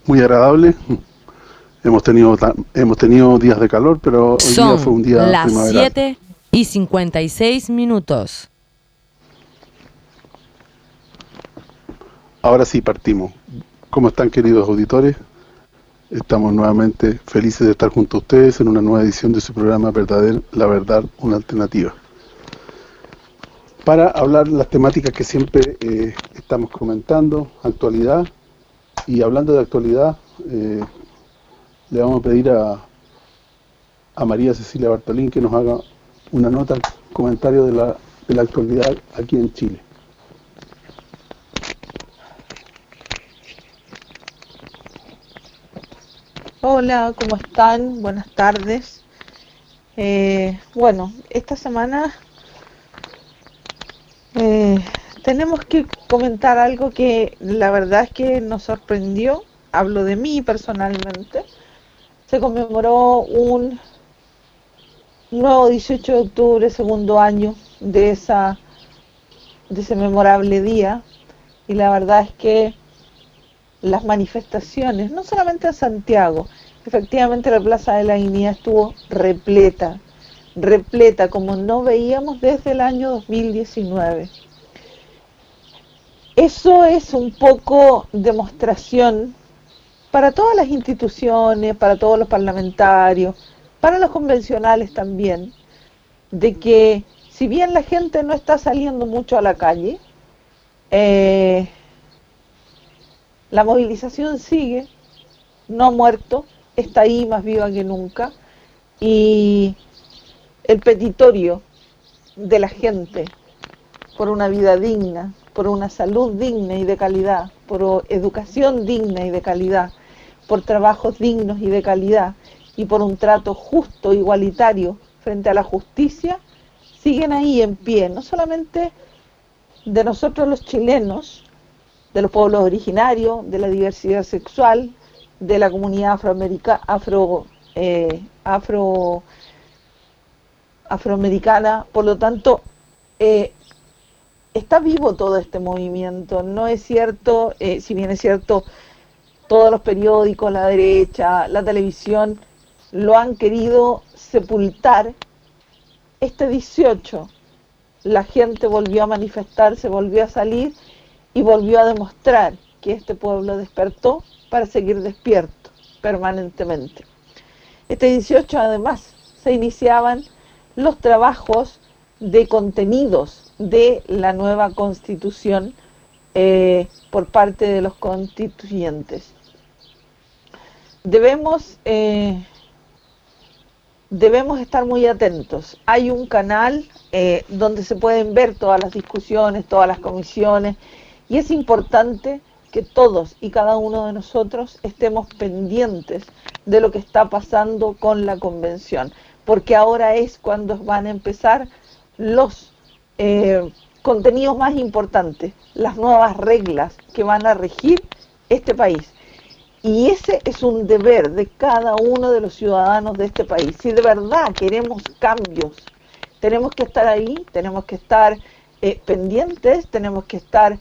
muy agradable. Hemos tenido días de calor, pero hoy día fue Son un día las primaveral. 7:56. Ahora sí partimos. ¿Cómo están, queridos auditores? Estamos nuevamente felices de estar junto a ustedes en una nueva edición de su programa La Verdad, una Alternativa. Para hablar las temáticas que siempre estamos comentando, actualidad, y hablando de actualidad, le vamos a pedir a María Cecilia Bartolín que nos haga una nota, comentario de la actualidad aquí en Chile. Hola, ¿cómo están? Buenas tardes. Bueno, esta semana tenemos que comentar algo que la verdad es que nos sorprendió. Hablo de mí personalmente. Se conmemoró un nuevo 18 de octubre, segundo año de ese memorable día. Y la verdad es que las manifestaciones, no solamente en Santiago, efectivamente la Plaza de la Dignidad estuvo repleta como no veíamos desde el año 2019. Eso es un poco demostración para todas las instituciones, para todos los parlamentarios, para los convencionales también, de que si bien la gente no está saliendo mucho a la calle, la movilización sigue, no ha muerto, está ahí más viva que nunca, y el petitorio de la gente por una vida digna, por una salud digna y de calidad, por educación digna y de calidad, por trabajos dignos y de calidad, y por un trato justo, igualitario frente a la justicia, siguen ahí en pie, no solamente de nosotros los chilenos, de los pueblos originarios, de la diversidad sexual, de la comunidad afroamericana. Por lo tanto, está vivo todo este movimiento. No es cierto, si bien es cierto, todos los periódicos, la derecha, la televisión, lo han querido sepultar. Este 18, la gente volvió a manifestarse, volvió a salir y volvió a demostrar que este pueblo despertó para seguir despierto permanentemente. Este 18 además se iniciaban los trabajos de contenidos de la nueva constitución por parte de los constituyentes. Debemos estar muy atentos. Hay un canal donde se pueden ver todas las discusiones, todas las comisiones, y es importante que todos y cada uno de nosotros estemos pendientes de lo que está pasando con la convención, porque ahora es cuando van a empezar los contenidos más importantes, las nuevas reglas que van a regir este país. Y ese es un deber de cada uno de los ciudadanos de este país. Si de verdad queremos cambios, tenemos que estar ahí, tenemos que estar pendientes, tenemos que estar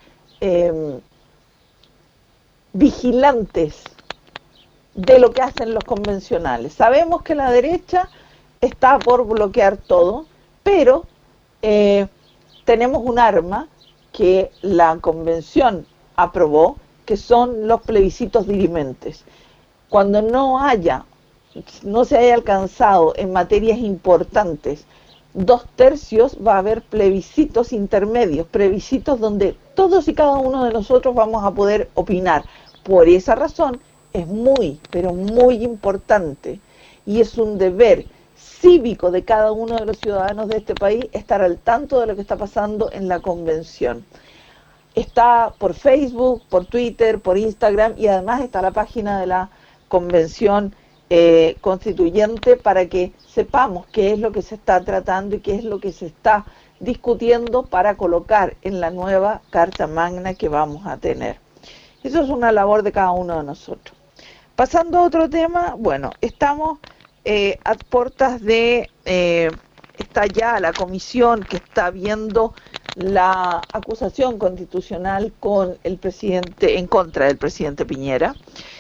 vigilantes de lo que hacen los convencionales. Sabemos que la derecha está por bloquear todo, pero tenemos un arma que la convención aprobó, que son los plebiscitos dirimentes. Cuando no se haya alcanzado en materias importantes 2/3, va a haber plebiscitos intermedios, plebiscitos donde todos y cada uno de nosotros vamos a poder opinar. Por esa razón es muy, pero muy importante, y es un deber cívico de cada uno de los ciudadanos de este país estar al tanto de lo que está pasando en la convención. Está por Facebook, por Twitter, por Instagram, y además está la página de la convención constituyente para que sepamos qué es lo que se está tratando y qué es lo que se está discutiendo para colocar en la nueva Carta Magna que vamos a tener. Eso es una labor de cada uno de nosotros. Pasando a otro tema, bueno, estamos a puertas de... está ya la comisión que está viendo la acusación constitucional con el presidente, en contra del presidente Piñera.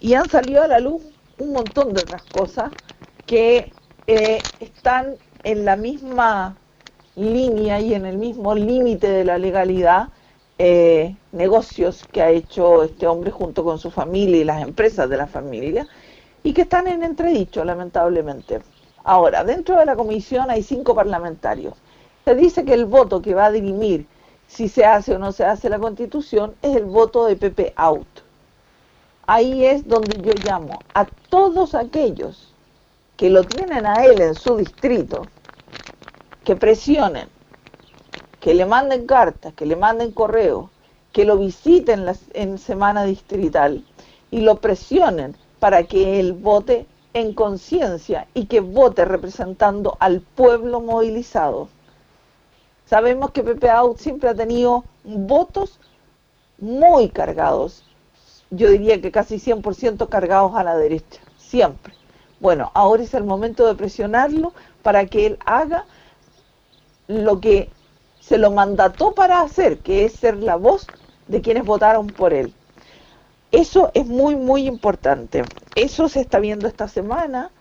Y han salido a la luz un montón de otras cosas que están en la misma línea y en el mismo límite de la legalidad, negocios que ha hecho este hombre junto con su familia y las empresas de la familia, y que están en entredicho, lamentablemente. Ahora, dentro de la comisión hay 5 parlamentarios. Se dice que el voto que va a dirimir si se hace o no se hace la Constitución es el voto de Pepe Out. Ahí es donde yo llamo a todos aquellos que lo tienen a él en su distrito, que presionen, que le manden cartas, que le manden correos, que lo visiten en semana distrital y lo presionen para que él vote en conciencia y que vote representando al pueblo movilizado. Sabemos que Pepe Out siempre ha tenido votos muy cargados, yo diría que casi 100% cargados a la derecha, siempre. Bueno, ahora es el momento de presionarlo para que él haga lo que se lo mandató para hacer, que es ser la voz de quienes votaron por él. Eso es muy, muy importante. Eso se está viendo esta semana.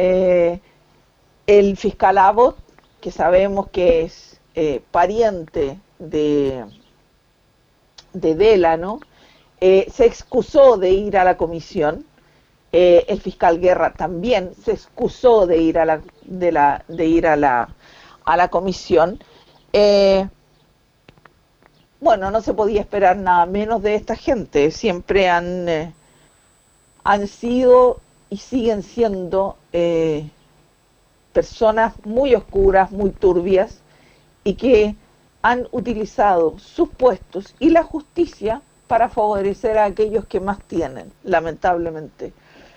El fiscal Abbott, que sabemos que es pariente de Delano, se excusó de ir a la comisión. El fiscal Guerra también se excusó de ir a la comisión. Bueno, no se podía esperar nada menos de esta gente. Siempre han sido y siguen siendo personas muy oscuras, muy turbias, y que han utilizado sus puestos y la justicia para favorecer a aquellos que más tienen, lamentablemente.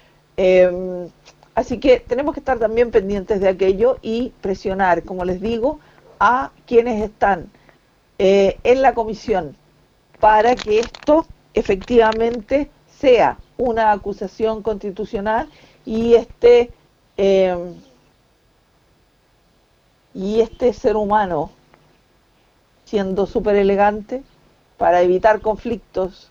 Así que tenemos que estar también pendientes de aquello y presionar, como les digo, a quienes están en la comisión para que esto efectivamente sea una acusación constitucional y este ser humano, siendo súper elegante para evitar conflictos,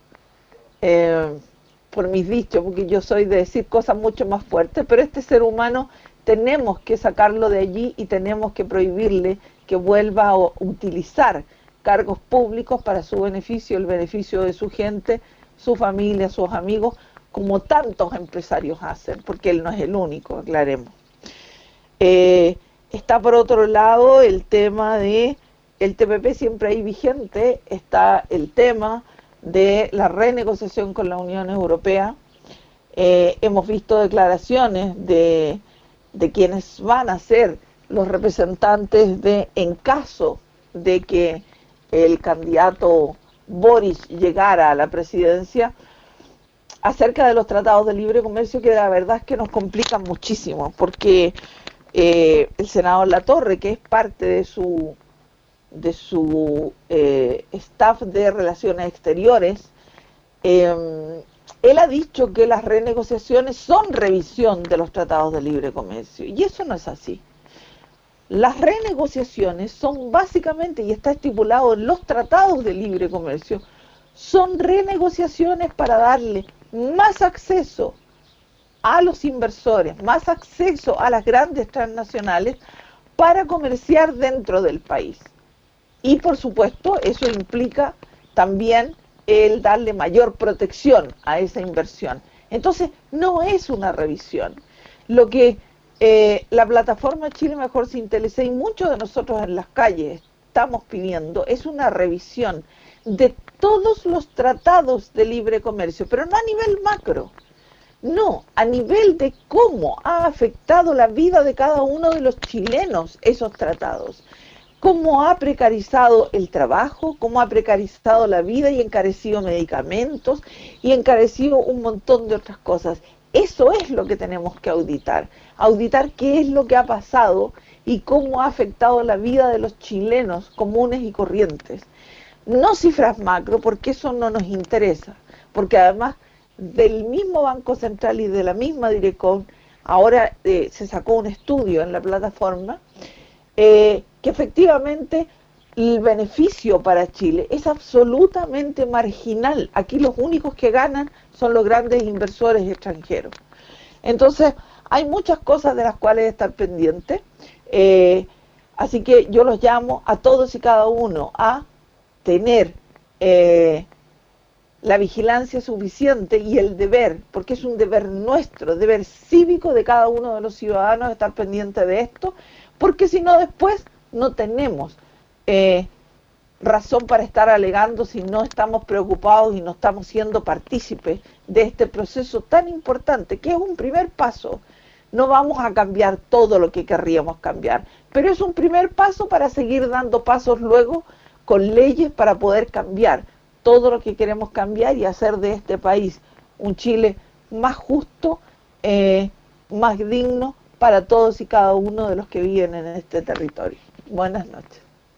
por mis dichos, porque yo soy de decir cosas mucho más fuertes, pero este ser humano tenemos que sacarlo de allí y tenemos que prohibirle que vuelva a utilizar cargos públicos para su beneficio, el beneficio de su gente, su familia, sus amigos, como tantos empresarios hacen, porque él no es el único, aclaremos. Está por otro lado el tema de el TPP siempre ahí vigente, está el tema de la renegociación con la Unión Europea. Hemos visto declaraciones de quienes van a ser los representantes en caso de que el candidato Boris llegara a la presidencia, acerca de los tratados de libre comercio, que la verdad es que nos complican muchísimo, porque el senador Latorre, que es parte de su staff de relaciones exteriores, él ha dicho que las renegociaciones son revisión de los tratados de libre comercio, y eso no es así. Las renegociaciones son básicamente, y está estipulado en los tratados de libre comercio, son renegociaciones para darle más acceso a los inversores, más acceso a las grandes transnacionales para comerciar dentro del país. Y por supuesto, eso implica también el darle mayor protección a esa inversión. Entonces, no es una revisión. Lo que la plataforma Chile Mejor sin TLC y muchos de nosotros en las calles estamos pidiendo es una revisión de todos los tratados de libre comercio, pero no a nivel macro, no, a nivel de cómo ha afectado la vida de cada uno de los chilenos esos tratados, cómo ha precarizado el trabajo, cómo ha precarizado la vida y encarecido medicamentos y encarecido un montón de otras cosas. Eso es lo que tenemos que auditar qué es lo que ha pasado y cómo ha afectado la vida de los chilenos comunes y corrientes. No cifras macro, porque eso no nos interesa, porque además del mismo Banco Central y de la misma Direcon, ahora se sacó un estudio en la plataforma, que efectivamente el beneficio para Chile es absolutamente marginal. Aquí los únicos que ganan son los grandes inversores extranjeros. Entonces, hay muchas cosas de las cuales estar pendientes, así que yo los llamo a todos y cada uno a tener la vigilancia suficiente y el deber, porque es un deber nuestro, deber cívico de cada uno de los ciudadanos estar pendiente de esto, porque si no después no tenemos razón para estar alegando si no estamos preocupados y no estamos siendo partícipes de este proceso tan importante, que es un primer paso. No vamos a cambiar todo lo que querríamos cambiar, pero es un primer paso para seguir dando pasos luego con leyes para poder cambiar todo lo que queremos cambiar y hacer de este país un Chile más justo, más digno para todos y cada uno de los que viven en este territorio. Buenas noches.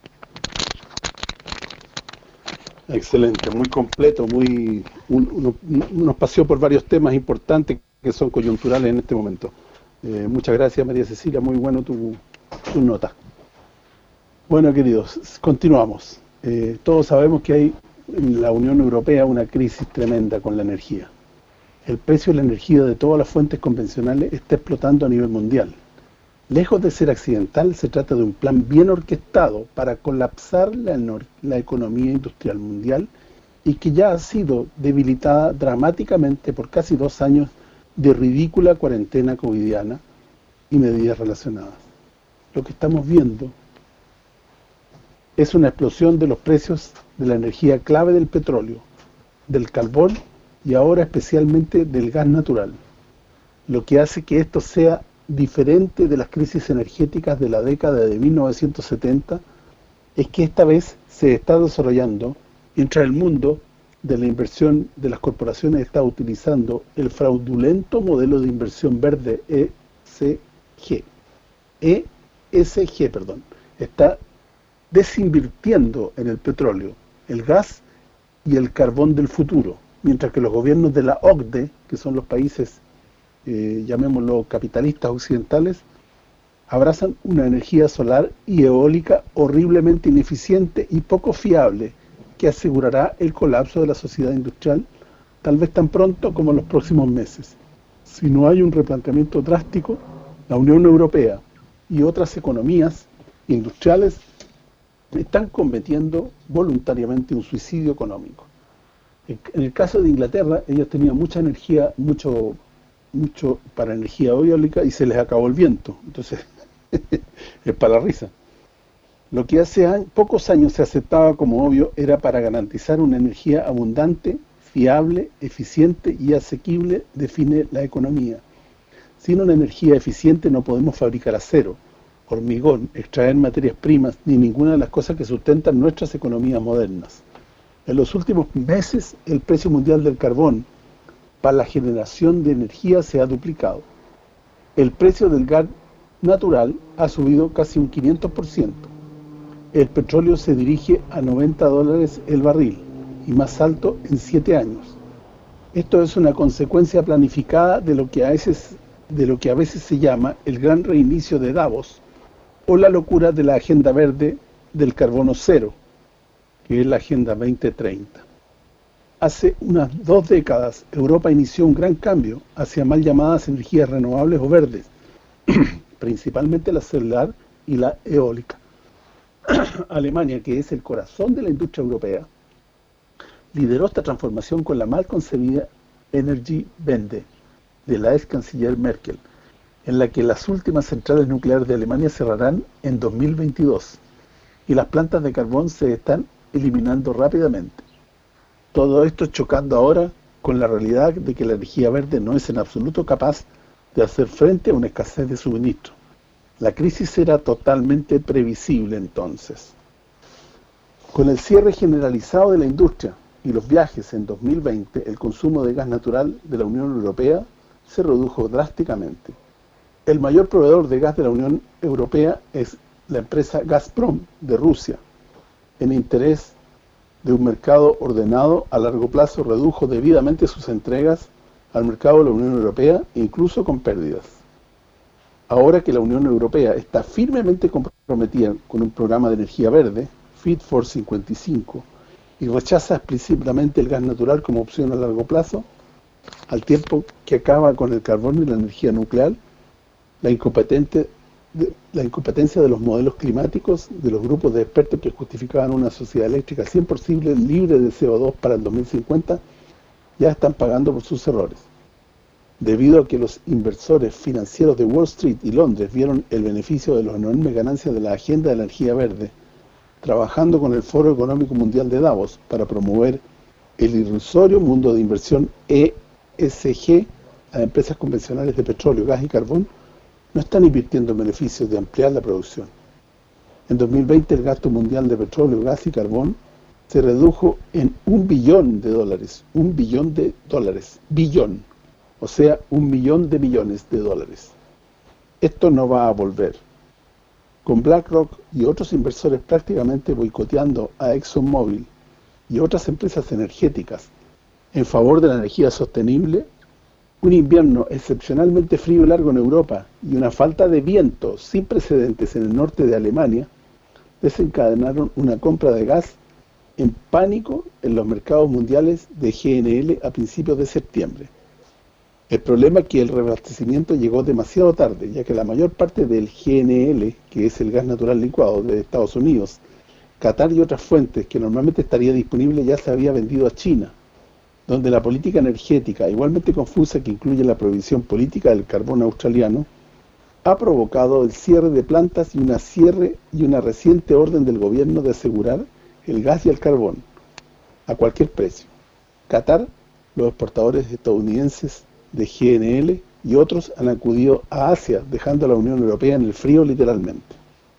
Excelente, muy completo, nos paseó por varios temas importantes que son coyunturales en este momento. Muchas gracias, María Cecilia, muy bueno tu nota. Bueno, queridos, continuamos. Todos sabemos que hay en la Unión Europea una crisis tremenda con la energía. El precio de la energía de todas las fuentes convencionales está explotando a nivel mundial. Lejos de ser accidental, se trata de un plan bien orquestado para colapsar la economía industrial mundial y que ya ha sido debilitada dramáticamente por casi 2 años de ridícula cuarentena covidiana y medidas relacionadas. Lo que estamos viendo es una explosión de los precios de la energía clave del petróleo, del carbón y ahora especialmente del gas natural, lo que hace que esto sea diferente de las crisis energéticas de la década de 1970 es que esta vez se está desarrollando mientras el mundo de la inversión de las corporaciones está utilizando el fraudulento modelo de inversión verde ESG, está desinvirtiendo en el petróleo, el gas y el carbón del futuro, mientras que los gobiernos de la OCDE, que son los países llamémoslo capitalistas occidentales, abrazan una energía solar y eólica horriblemente ineficiente y poco fiable que asegurará el colapso de la sociedad industrial tal vez tan pronto como en los próximos meses. Si no hay un replanteamiento drástico, la Unión Europea y otras economías industriales están cometiendo voluntariamente un suicidio económico. En el caso de Inglaterra, ellos tenían mucha energía, mucho para energía eólica y se les acabó el viento. Entonces, es para la risa. Lo que hace pocos años se aceptaba como obvio era para garantizar una energía abundante, fiable, eficiente y asequible, define la economía. Sin una energía eficiente no podemos fabricar acero, hormigón, extraer materias primas, ni ninguna de las cosas que sustentan nuestras economías modernas. En los últimos meses, el precio mundial del carbón para la generación de energía se ha duplicado. El precio del gas natural ha subido casi un 500%. El petróleo se dirige a $90 el barril, y más alto en 7 años. Esto es una consecuencia planificada de lo que a veces se llama el gran reinicio de Davos, o la locura de la agenda verde del carbono cero, que es la Agenda 2030. Hace unas 2 décadas, Europa inició un gran cambio hacia mal llamadas energías renovables o verdes, principalmente la celular y la eólica. Alemania, que es el corazón de la industria europea, lideró esta transformación con la mal concebida Energiewende de la ex canciller Merkel, en la que las últimas centrales nucleares de Alemania cerrarán en 2022 y las plantas de carbón se están eliminando rápidamente. Todo esto chocando ahora con la realidad de que la energía verde no es en absoluto capaz de hacer frente a una escasez de suministro. La crisis era totalmente previsible entonces. Con el cierre generalizado de la industria y los viajes en 2020, el consumo de gas natural de la Unión Europea se redujo drásticamente. El mayor proveedor de gas de la Unión Europea es la empresa Gazprom de Rusia. En interés de un mercado ordenado a largo plazo, redujo debidamente sus entregas al mercado de la Unión Europea, incluso con pérdidas. Ahora que la Unión Europea está firmemente comprometida con un programa de energía verde, Fit for 55, y rechaza explícitamente el gas natural como opción a largo plazo, al tiempo que acaba con el carbón y la energía nuclear, la la incompetencia de los modelos climáticos de los grupos de expertos que justificaban una sociedad eléctrica 100% libre de CO2 para el 2050 ya están pagando por sus errores. Debido a que los inversores financieros de Wall Street y Londres vieron el beneficio de las enormes ganancias de la agenda de energía verde, trabajando con el Foro Económico Mundial de Davos para promover el irrisorio mundo de inversión ESG a empresas convencionales de petróleo, gas y carbón, no están invirtiendo en beneficios de ampliar la producción. En 2020 el gasto mundial de petróleo, gas y carbón se redujo en $1 billón, billón, o sea, 1.000.000 de millones de dólares. Esto no va a volver. Con BlackRock y otros inversores prácticamente boicoteando a ExxonMobil y otras empresas energéticas en favor de la energía sostenible, un invierno excepcionalmente frío y largo en Europa y una falta de viento sin precedentes en el norte de Alemania desencadenaron una compra de gas en pánico en los mercados mundiales de GNL a principios de septiembre. El problema es que el reabastecimiento llegó demasiado tarde, ya que la mayor parte del GNL, que es el gas natural licuado de Estados Unidos, Qatar y otras fuentes que normalmente estaría disponible ya se había vendido a China, donde la política energética, igualmente confusa que incluye la prohibición política del carbón australiano, ha provocado el cierre de plantas y una reciente orden del gobierno de asegurar el gas y el carbón a cualquier precio. Qatar, los exportadores estadounidenses de GNL y otros han acudido a Asia, dejando a la Unión Europea en el frío literalmente.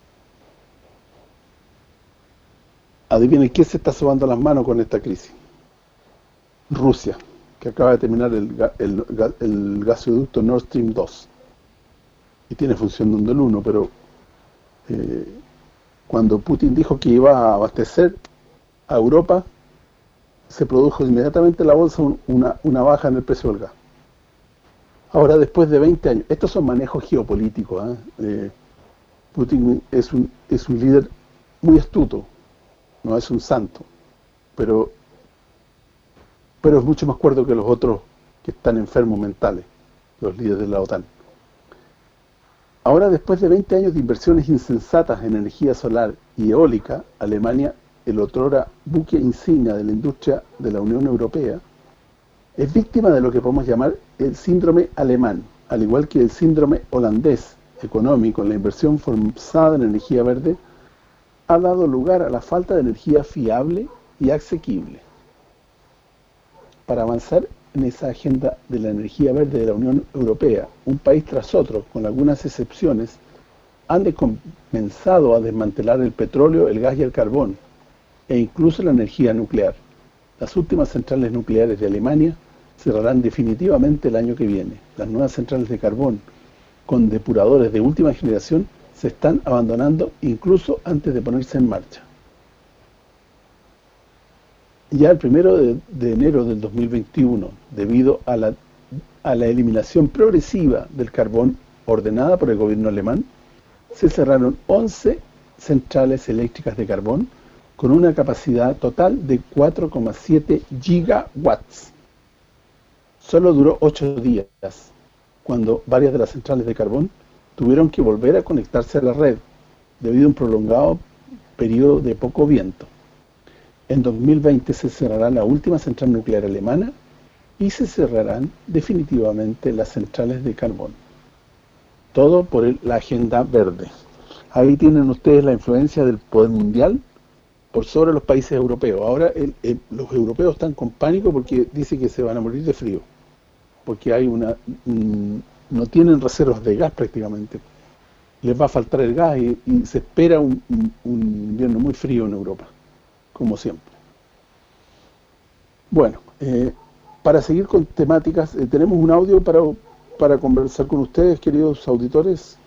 Adivinen quién se está sobando las manos con esta crisis. Rusia, que acaba de terminar el gasoducto Nord Stream 2 y tiene funcionando el 1, pero eh, cuando Putin dijo que iba a abastecer a Europa, se produjo inmediatamente en la bolsa una baja en el precio del gas. Ahora, después de 20 años, estos son manejos geopolíticos, Putin es un líder muy astuto, no es un santo, pero es mucho más cuerdo que los otros que están enfermos mentales, los líderes de la OTAN. Ahora, después de 20 años de inversiones insensatas en energía solar y eólica, Alemania, el otrora buque insignia de la industria de la Unión Europea, es víctima de lo que podemos llamar el síndrome alemán, al igual que el síndrome holandés económico en la inversión forzada en energía verde, ha dado lugar a la falta de energía fiable y asequible. Para avanzar en esa agenda de la energía verde de la Unión Europea, un país tras otro, con algunas excepciones, han comenzado a desmantelar el petróleo, el gas y el carbón, e incluso la energía nuclear. Las últimas centrales nucleares de Alemania cerrarán definitivamente el año que viene. Las nuevas centrales de carbón, con depuradores de última generación, se están abandonando incluso antes de ponerse en marcha. Ya el 1 de enero del 2021, debido a la eliminación progresiva del carbón ordenada por el gobierno alemán, se cerraron 11 centrales eléctricas de carbón con una capacidad total de 4,7 gigawatts. Solo duró 8 días, cuando varias de las centrales de carbón tuvieron que volver a conectarse a la red, debido a un prolongado periodo de poco viento. En 2020 se cerrará la última central nuclear alemana y se cerrarán definitivamente las centrales de carbón. Todo por la agenda verde. Ahí tienen ustedes la influencia del poder mundial por sobre los países europeos. Ahora los europeos están con pánico porque dicen que se van a morir de frío, porque hay no tienen reservas de gas prácticamente. Les va a faltar el gas y se espera un invierno muy frío en Europa, como siempre. Bueno, para seguir con temáticas, tenemos un audio para conversar con ustedes, queridos auditores.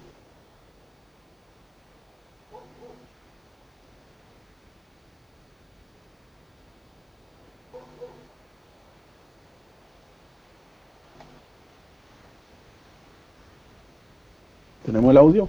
¿Tenemos el audio?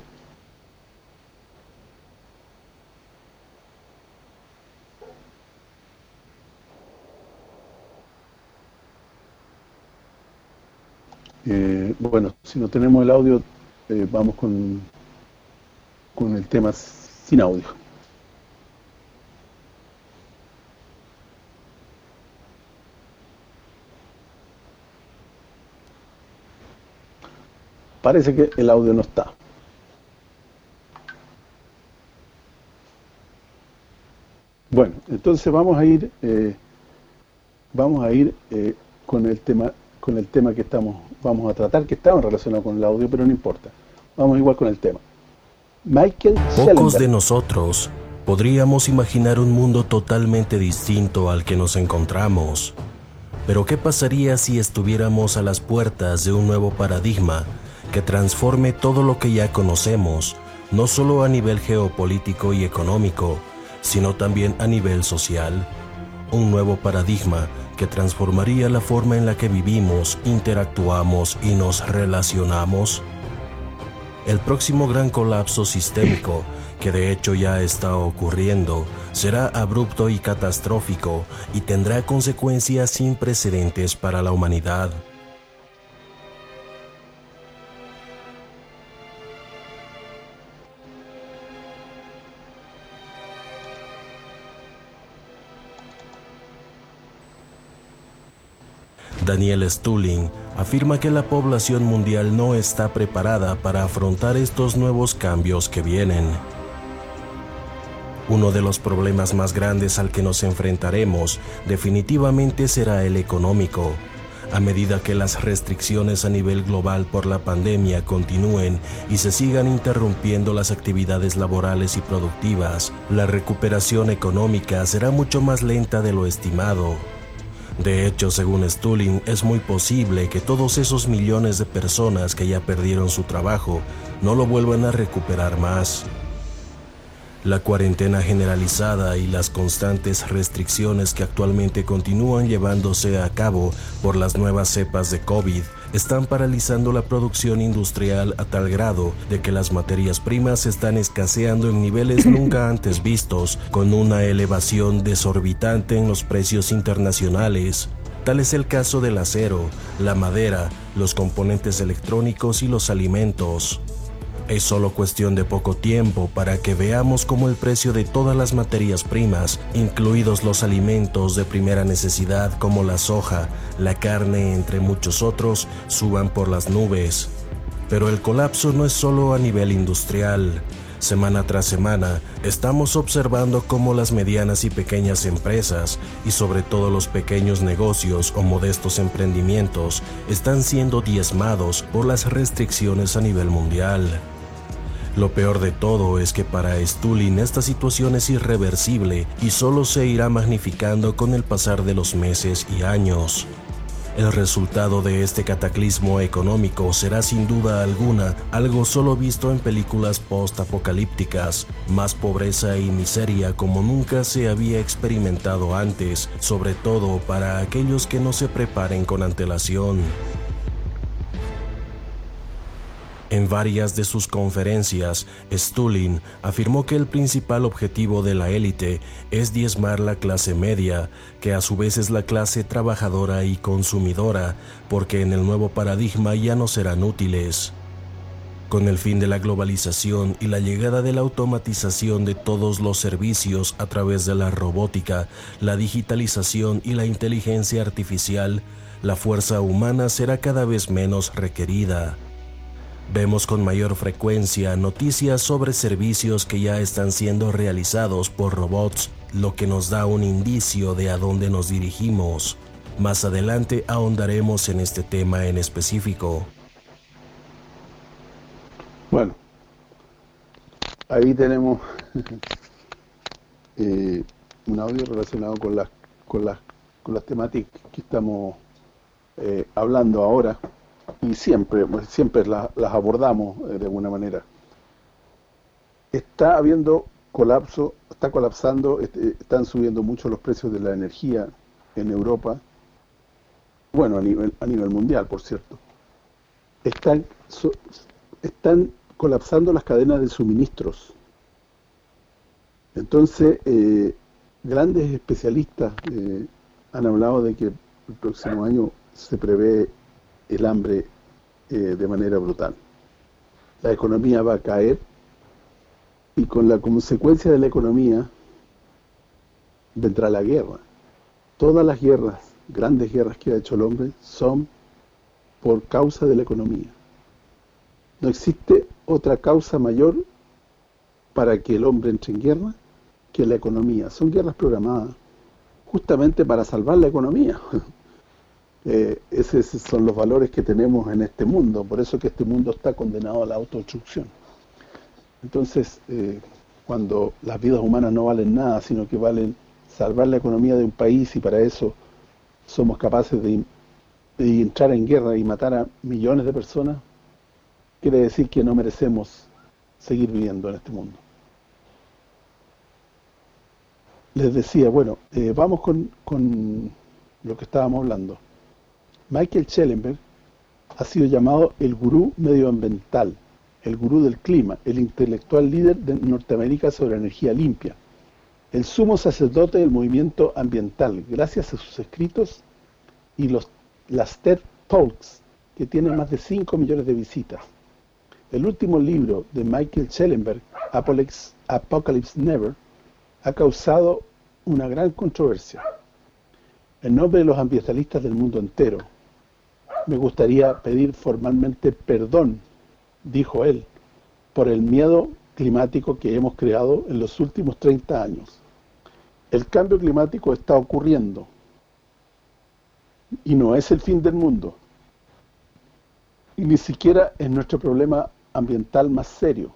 Bueno, si no tenemos el audio, vamos con el tema sin audio. Parece que el audio no está. Bueno, entonces vamos a ir con el tema que vamos a tratar, que estaba relacionado con el audio, pero no importa. Vamos igual con el tema. Michael Pocos Schellenberg. de nosotros podríamos imaginar un mundo totalmente distinto al que nos encontramos. Pero ¿qué pasaría si estuviéramos a las puertas de un nuevo paradigma que transforme todo lo que ya conocemos, no solo a nivel geopolítico y económico, sino también a nivel social? Un nuevo paradigma que transformaría la forma en la que vivimos, interactuamos y nos relacionamos. El próximo gran colapso sistémico, que de hecho ya está ocurriendo, será abrupto y catastrófico y tendrá consecuencias sin precedentes para la humanidad. Daniel Stulin afirma que la población mundial no está preparada para afrontar estos nuevos cambios que vienen. Uno de los problemas más grandes al que nos enfrentaremos definitivamente será el económico. A medida que las restricciones a nivel global por la pandemia continúen y se sigan interrumpiendo las actividades laborales y productivas, la recuperación económica será mucho más lenta de lo estimado. De hecho, según Stulin, es muy posible que todos esos millones de personas que ya perdieron su trabajo no lo vuelvan a recuperar más. La cuarentena generalizada y las constantes restricciones que actualmente continúan llevándose a cabo por las nuevas cepas de COVID están paralizando la producción industrial a tal grado de que las materias primas están escaseando en niveles nunca antes vistos, con una elevación desorbitante en los precios internacionales. Tal es el caso del acero, la madera, los componentes electrónicos y los alimentos. Es solo cuestión de poco tiempo para que veamos cómo el precio de todas las materias primas, incluidos los alimentos de primera necesidad como la soja, la carne, entre muchos otros, suban por las nubes. Pero el colapso no es solo a nivel industrial. Semana tras semana, estamos observando cómo las medianas y pequeñas empresas, y sobre todo los pequeños negocios o modestos emprendimientos, están siendo diezmados por las restricciones a nivel mundial. Lo peor de todo es que para Stulin esta situación es irreversible y solo se irá magnificando con el pasar de los meses y años. El resultado de este cataclismo económico será sin duda alguna algo solo visto en películas post-apocalípticas, más pobreza y miseria como nunca se había experimentado antes, sobre todo para aquellos que no se preparen con antelación. En varias de sus conferencias, Stulin afirmó que el principal objetivo de la élite es diezmar la clase media, que a su vez es la clase trabajadora y consumidora, porque en el nuevo paradigma ya no serán útiles. Con el fin de la globalización y la llegada de la automatización de todos los servicios a través de la robótica, la digitalización y la inteligencia artificial, la fuerza humana será cada vez menos requerida. Vemos con mayor frecuencia noticias sobre servicios que ya están siendo realizados por robots, lo que nos da un indicio de a dónde nos dirigimos. Más adelante ahondaremos en este tema en específico. Bueno, ahí tenemos un audio relacionado con las temáticas que estamos hablando ahora. Y siempre las abordamos de alguna manera. Está habiendo colapso, está colapsando, están subiendo mucho los precios de la energía en Europa, bueno, a nivel mundial, por cierto. Están colapsando las cadenas de suministros. Entonces, grandes especialistas han hablado de que el próximo año se prevé el hambre de manera brutal. La economía va a caer y con la consecuencia de la economía vendrá la guerra. Todas las guerras, grandes guerras que ha hecho el hombre, son por causa de la economía. No existe otra causa mayor para que el hombre entre en guerra que la economía. Son guerras programadas justamente para salvar la economía. Esos son los valores que tenemos en este mundo, por eso que este mundo está condenado a la autodestrucción. Entonces, cuando las vidas humanas no valen nada, sino que valen salvar la economía de un país, y para eso somos capaces de entrar en guerra y matar a millones de personas, quiere decir que no merecemos seguir viviendo en este mundo. Les decía, bueno, vamos con lo que estábamos hablando. Michael Schellenberg ha sido llamado el gurú medioambiental, el gurú del clima, el intelectual líder de Norteamérica sobre energía limpia, el sumo sacerdote del movimiento ambiental, gracias a sus escritos y las TED Talks, que tienen más de 5 millones de visitas. El último libro de Michael Schellenberg, Apocalypse Never, ha causado una gran controversia. En nombre de los ambientalistas del mundo entero, me gustaría pedir formalmente perdón, dijo él, por el miedo climático que hemos creado en los últimos 30 años. El cambio climático está ocurriendo y no es el fin del mundo. Y ni siquiera es nuestro problema ambiental más serio.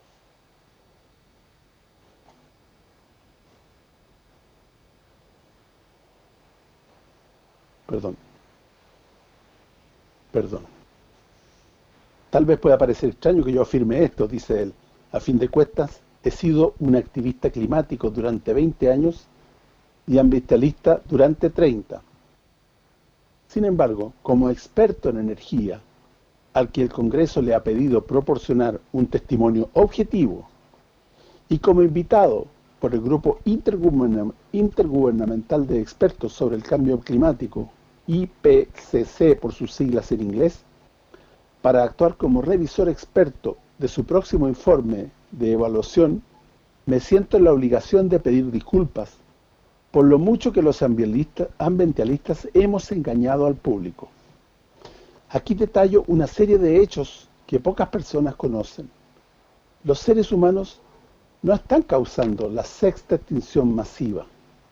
Perdón. Tal vez pueda parecer extraño que yo afirme esto, dice él. A fin de cuentas, he sido un activista climático durante 20 años y ambientalista durante 30. Sin embargo, como experto en energía, al que el Congreso le ha pedido proporcionar un testimonio objetivo, y como invitado por el Grupo Intergubernamental de Expertos sobre el Cambio Climático, IPCC por sus siglas en inglés, para actuar como revisor experto de su próximo informe de evaluación, me siento en la obligación de pedir disculpas por lo mucho que los ambientalistas hemos engañado al público. Aquí detallo una serie de hechos que pocas personas conocen. Los seres humanos no están causando la sexta extinción masiva.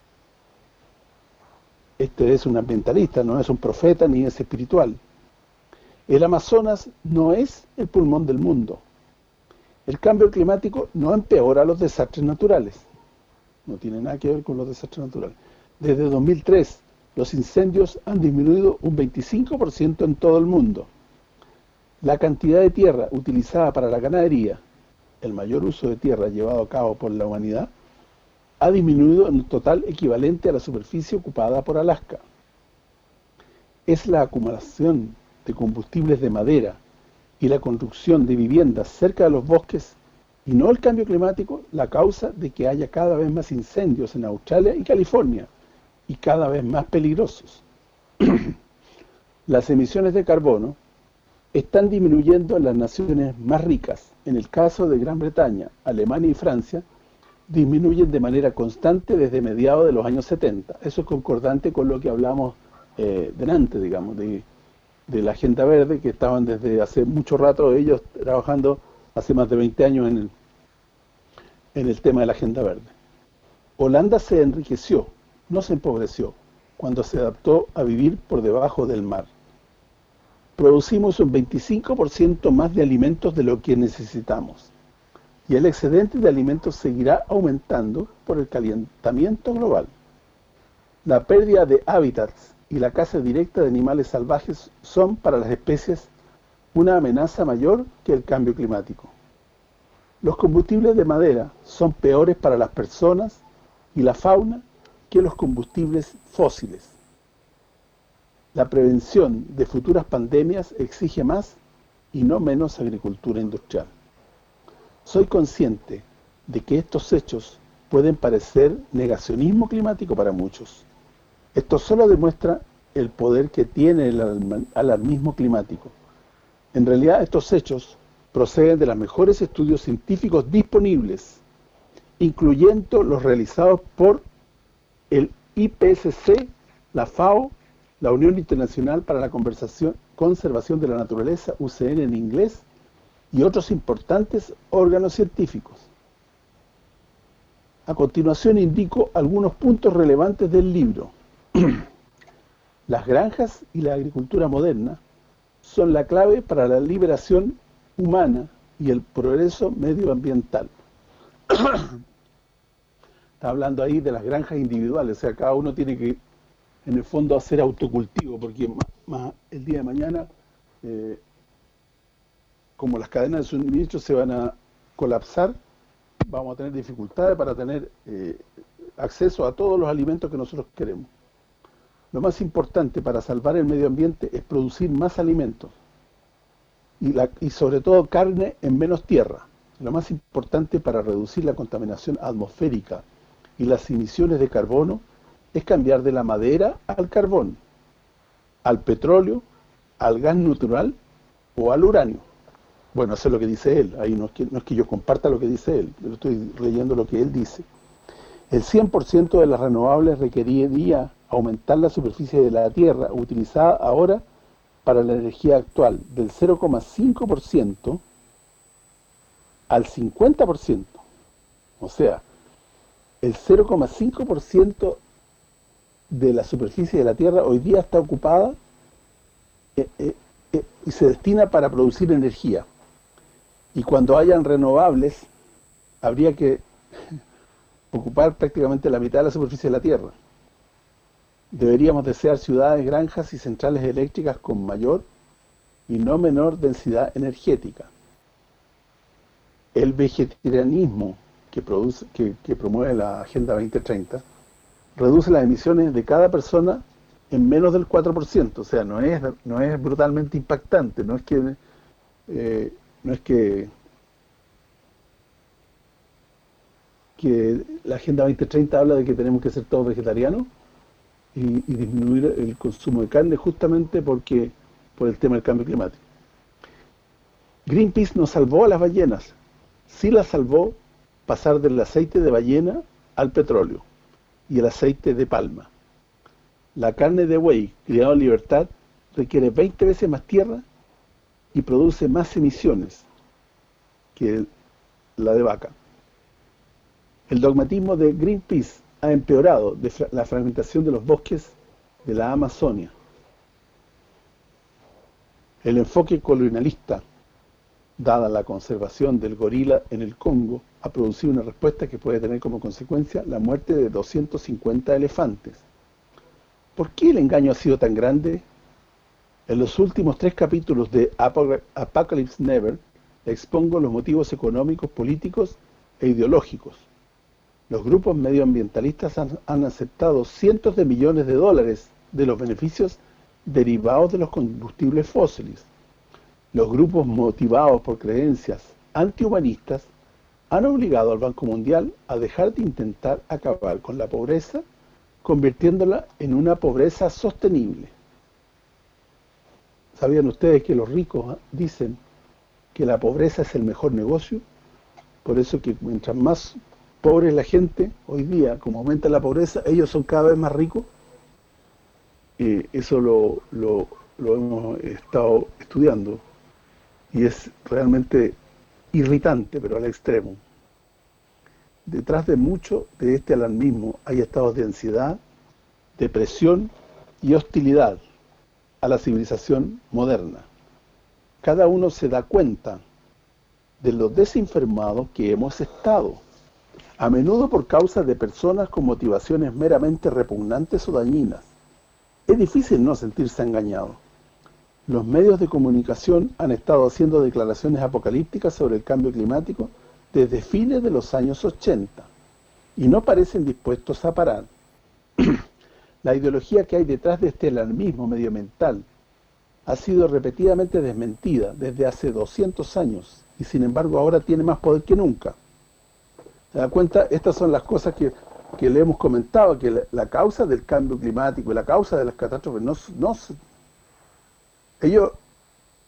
Este es un ambientalista, no es un profeta ni es espiritual. El Amazonas no es el pulmón del mundo. El cambio climático no empeora los desastres naturales. No tiene nada que ver con los desastres naturales. Desde 2003, los incendios han disminuido un 25% en todo el mundo. La cantidad de tierra utilizada para la ganadería, el mayor uso de tierra llevado a cabo por la humanidad, ha disminuido en un total equivalente a la superficie ocupada por Alaska. Es la acumulación de combustibles de madera y la construcción de viviendas cerca de los bosques, y no el cambio climático, la causa de que haya cada vez más incendios en Australia y California, y cada vez más peligrosos. Las emisiones de carbono están disminuyendo en las naciones más ricas. En el caso de Gran Bretaña, Alemania y Francia, disminuyen de manera constante desde mediados de los años 70. Eso es concordante con lo que hablamos delante, digamos, de la Agenda Verde, que estaban desde hace mucho rato ellos trabajando hace más de 20 años en el tema de la Agenda Verde. Holanda se enriqueció, no se empobreció, cuando se adaptó a vivir por debajo del mar. Producimos un 25% más de alimentos de lo que necesitamos, y el excedente de alimentos seguirá aumentando por el calentamiento global. La pérdida de hábitats y la caza directa de animales salvajes son para las especies una amenaza mayor que el cambio climático. Los combustibles de madera son peores para las personas y la fauna que los combustibles fósiles. La prevención de futuras pandemias exige más y no menos agricultura industrial. Soy consciente de que estos hechos pueden parecer negacionismo climático para muchos. Esto solo demuestra el poder que tiene el alarmismo climático. En realidad estos hechos proceden de los mejores estudios científicos disponibles, incluyendo los realizados por el IPCC, la FAO, la Unión Internacional para la Conservación de la Naturaleza, UCN en inglés, y otros importantes órganos científicos. A continuación indico algunos puntos relevantes del libro. Las granjas y la agricultura moderna son la clave para la liberación humana y el progreso medioambiental. Está hablando ahí de las granjas individuales, o sea, cada uno tiene que, en el fondo, hacer autocultivo, porque más el día de mañana, como las cadenas de suministro se van a colapsar, vamos a tener dificultades para tener acceso a todos los alimentos que nosotros queremos. Lo más importante para salvar el medio ambiente es producir más alimentos y sobre todo carne en menos tierra. Lo más importante para reducir la contaminación atmosférica y las emisiones de carbono es cambiar de la madera al carbón, al petróleo, al gas natural o al uranio. Bueno, eso es lo que dice él. Ahí no es que yo comparta lo que dice él, pero estoy leyendo lo que él dice. El 100% de las renovables requeriría aumentar la superficie de la Tierra utilizada ahora para la energía actual del 0,5% al 50%. O sea, el 0,5% de la superficie de la Tierra hoy día está ocupada y se destina para producir energía. Y cuando hayan renovables, habría que ocupar prácticamente la mitad de la superficie de la Tierra. Deberíamos desear ciudades, granjas y centrales eléctricas con mayor y no menor densidad energética. El vegetarianismo que promueve la Agenda 2030 reduce las emisiones de cada persona en menos del 4%, o sea, no es brutalmente impactante, no es que la Agenda 2030 habla de que tenemos que ser todos vegetarianos y disminuir el consumo de carne justamente por el tema del cambio climático. Greenpeace no salvó a las ballenas, sí las salvó pasar del aceite de ballena al petróleo y el aceite de palma. La carne de buey criado en libertad requiere 20 veces más tierra y produce más emisiones que la de vaca. El dogmatismo de Greenpeace ha empeorado la fragmentación de los bosques de la Amazonia. El enfoque colonialista, dada la conservación del gorila en el Congo, ha producido una respuesta que puede tener como consecuencia la muerte de 250 elefantes. ¿Por qué el engaño ha sido tan grande? En los últimos 3 capítulos de Apocalypse Never expongo los motivos económicos, políticos e ideológicos. Los grupos medioambientalistas han aceptado cientos de millones de dólares de los beneficios derivados de los combustibles fósiles. Los grupos motivados por creencias antihumanistas han obligado al Banco Mundial a dejar de intentar acabar con la pobreza, convirtiéndola en una pobreza sostenible. ¿Sabían ustedes que los ricos dicen que la pobreza es el mejor negocio? Por eso que mientras más pobre es la gente, hoy día, como aumenta la pobreza, ellos son cada vez más ricos. Eso lo hemos estado estudiando y es realmente irritante, pero al extremo. Detrás de mucho de este alarmismo hay estados de ansiedad, depresión y hostilidad a la civilización moderna. Cada uno se da cuenta de lo desinformados que hemos estado, a menudo por causa de personas con motivaciones meramente repugnantes o dañinas. Es difícil no sentirse engañado. Los medios de comunicación han estado haciendo declaraciones apocalípticas sobre el cambio climático desde fines de los años 80 y no parecen dispuestos a parar. La ideología que hay detrás de este alarmismo medioambiental ha sido repetidamente desmentida desde hace 200 años y sin embargo ahora tiene más poder que nunca. ¿Se da cuenta? Estas son las cosas que le hemos comentado, que la causa del cambio climático y la causa de las catástrofes ellos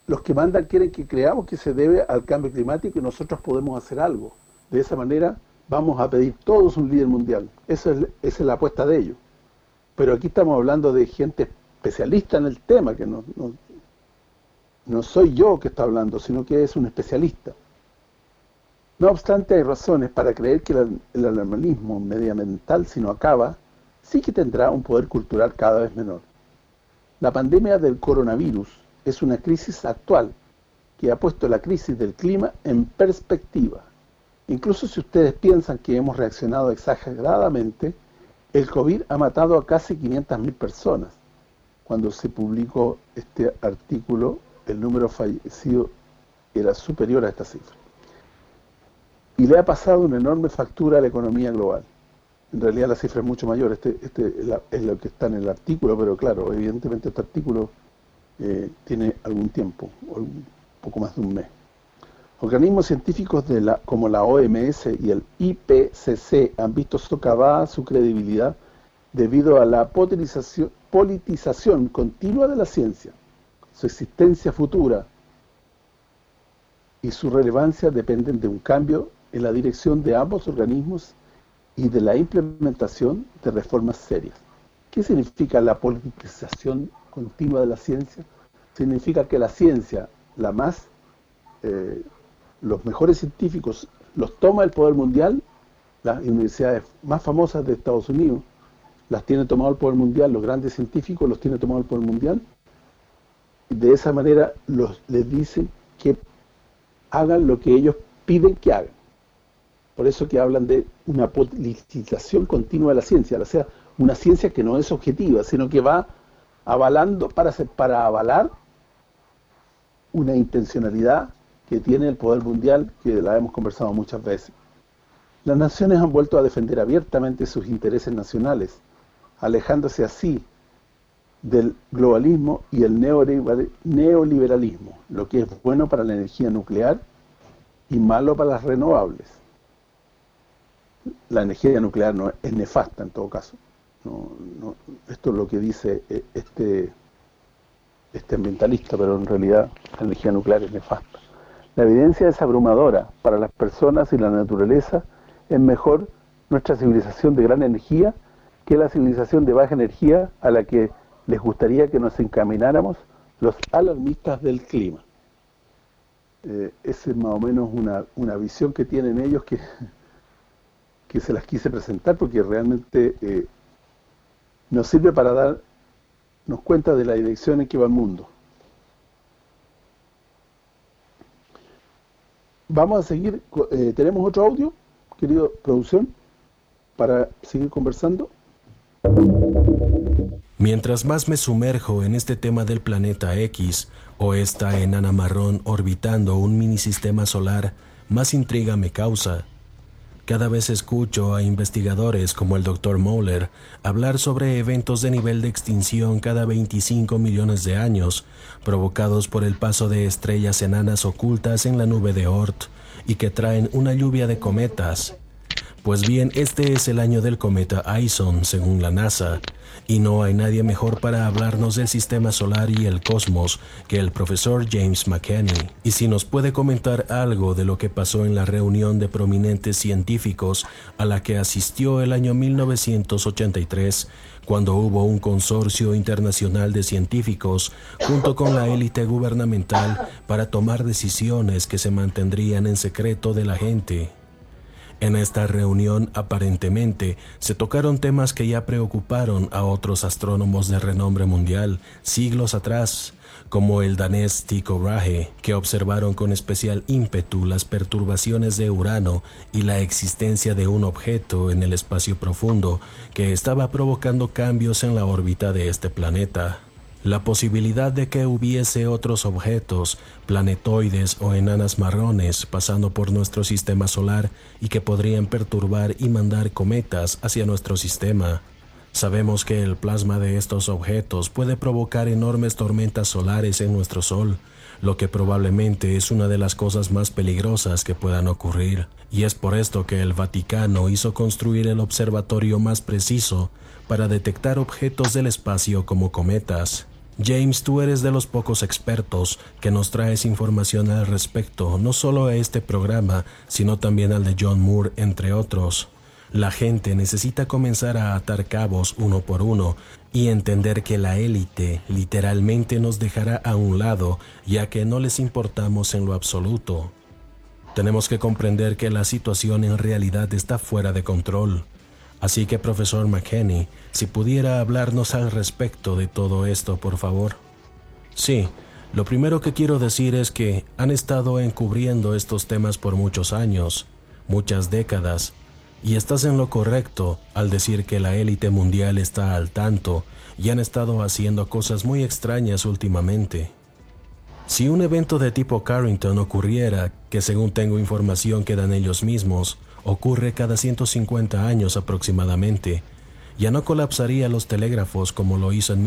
los que mandan quieren que creamos que se debe al cambio climático y nosotros podemos hacer algo. De esa manera vamos a pedir todos un líder mundial. Esa es la apuesta de ellos. Pero aquí estamos hablando de gente especialista en el tema, que no soy yo que está hablando, sino que es un especialista. No obstante, hay razones para creer que el alarmismo medioambiental, si no acaba, sí que tendrá un poder cultural cada vez menor. La pandemia del coronavirus es una crisis actual que ha puesto la crisis del clima en perspectiva. Incluso si ustedes piensan que hemos reaccionado exageradamente, el COVID ha matado a casi 500.000 personas. Cuando se publicó este artículo, el número fallecido era superior a esta cifra. Y le ha pasado una enorme factura a la economía global. En realidad la cifra es mucho mayor, es lo que está en el artículo, pero claro, evidentemente este artículo tiene algún tiempo, un poco más de un mes. Organismos científicos como la OMS y el IPCC han visto socavada su credibilidad debido a la politización continua de la ciencia. Su existencia futura y su relevancia dependen de un cambio en la dirección de ambos organismos y de la implementación de reformas serias. ¿Qué significa la politización continua de la ciencia? Significa que la ciencia, los mejores científicos los toma el poder mundial, las universidades más famosas de Estados Unidos las tiene tomado el poder mundial, los grandes científicos los tiene tomado el poder mundial, y de esa manera les dicen que hagan lo que ellos piden que hagan. Por eso que hablan de una politización continua de la ciencia, o sea, una ciencia que no es objetiva, sino que va avalando para avalar una intencionalidad que tiene el poder mundial, que la hemos conversado muchas veces. Las naciones han vuelto a defender abiertamente sus intereses nacionales, alejándose así del globalismo y el neoliberalismo, lo que es bueno para la energía nuclear y malo para las renovables. La energía nuclear no es nefasta en todo caso. Esto es lo que dice este ambientalista, pero en realidad la energía nuclear es nefasta. La evidencia es abrumadora. Para las personas y la naturaleza es mejor nuestra civilización de gran energía que la civilización de baja energía a la que les gustaría que nos encamináramos los alarmistas del clima. Esa es más o menos una visión que tienen ellos que se las quise presentar porque realmente nos sirve para darnos cuenta de la dirección en que va el mundo. Vamos a seguir, ¿tenemos otro audio, querido producción, para seguir conversando? Mientras más me sumerjo en este tema del planeta X, o esta enana marrón orbitando un minisistema solar, más intriga me causa. Cada vez escucho a investigadores como el Dr. Moeller hablar sobre eventos de nivel de extinción cada 25 millones de años, provocados por el paso de estrellas enanas ocultas en la nube de Oort y que traen una lluvia de cometas. Pues bien, este es el año del cometa Ison, según la NASA, y no hay nadie mejor para hablarnos del sistema solar y el cosmos que el profesor James McKenney. Y si nos puede comentar algo de lo que pasó en la reunión de prominentes científicos a la que asistió el año 1983, cuando hubo un consorcio internacional de científicos junto con la élite gubernamental para tomar decisiones que se mantendrían en secreto de la gente. En esta reunión, aparentemente, se tocaron temas que ya preocuparon a otros astrónomos de renombre mundial siglos atrás, como el danés Tycho Brahe, que observaron con especial ímpetu las perturbaciones de Urano y la existencia de un objeto en el espacio profundo que estaba provocando cambios en la órbita de este planeta. La posibilidad de que hubiese otros objetos, planetoides o enanas marrones pasando por nuestro sistema solar y que podrían perturbar y mandar cometas hacia nuestro sistema. Sabemos que el plasma de estos objetos puede provocar enormes tormentas solares en nuestro Sol, lo que probablemente es una de las cosas más peligrosas que puedan ocurrir. Y es por esto que el Vaticano hizo construir el observatorio más preciso para detectar objetos del espacio como cometas. James, tú eres de los pocos expertos que nos traes información al respecto, no solo a este programa, sino también al de John Moore, entre otros. La gente necesita comenzar a atar cabos uno por uno y entender que la élite literalmente nos dejará a un lado, ya que no les importamos en lo absoluto. Tenemos que comprender que la situación en realidad está fuera de control. Así que, profesor McKinney, si pudiera hablarnos al respecto de todo esto, por favor. Sí, lo primero que quiero decir es que han estado encubriendo estos temas por muchos años, muchas décadas, y estás en lo correcto al decir que la élite mundial está al tanto y han estado haciendo cosas muy extrañas últimamente. Si un evento de tipo Carrington ocurriera, que según tengo información que dan ellos mismos, ocurre cada 150 años aproximadamente, ya no colapsaría los telégrafos como lo hizo en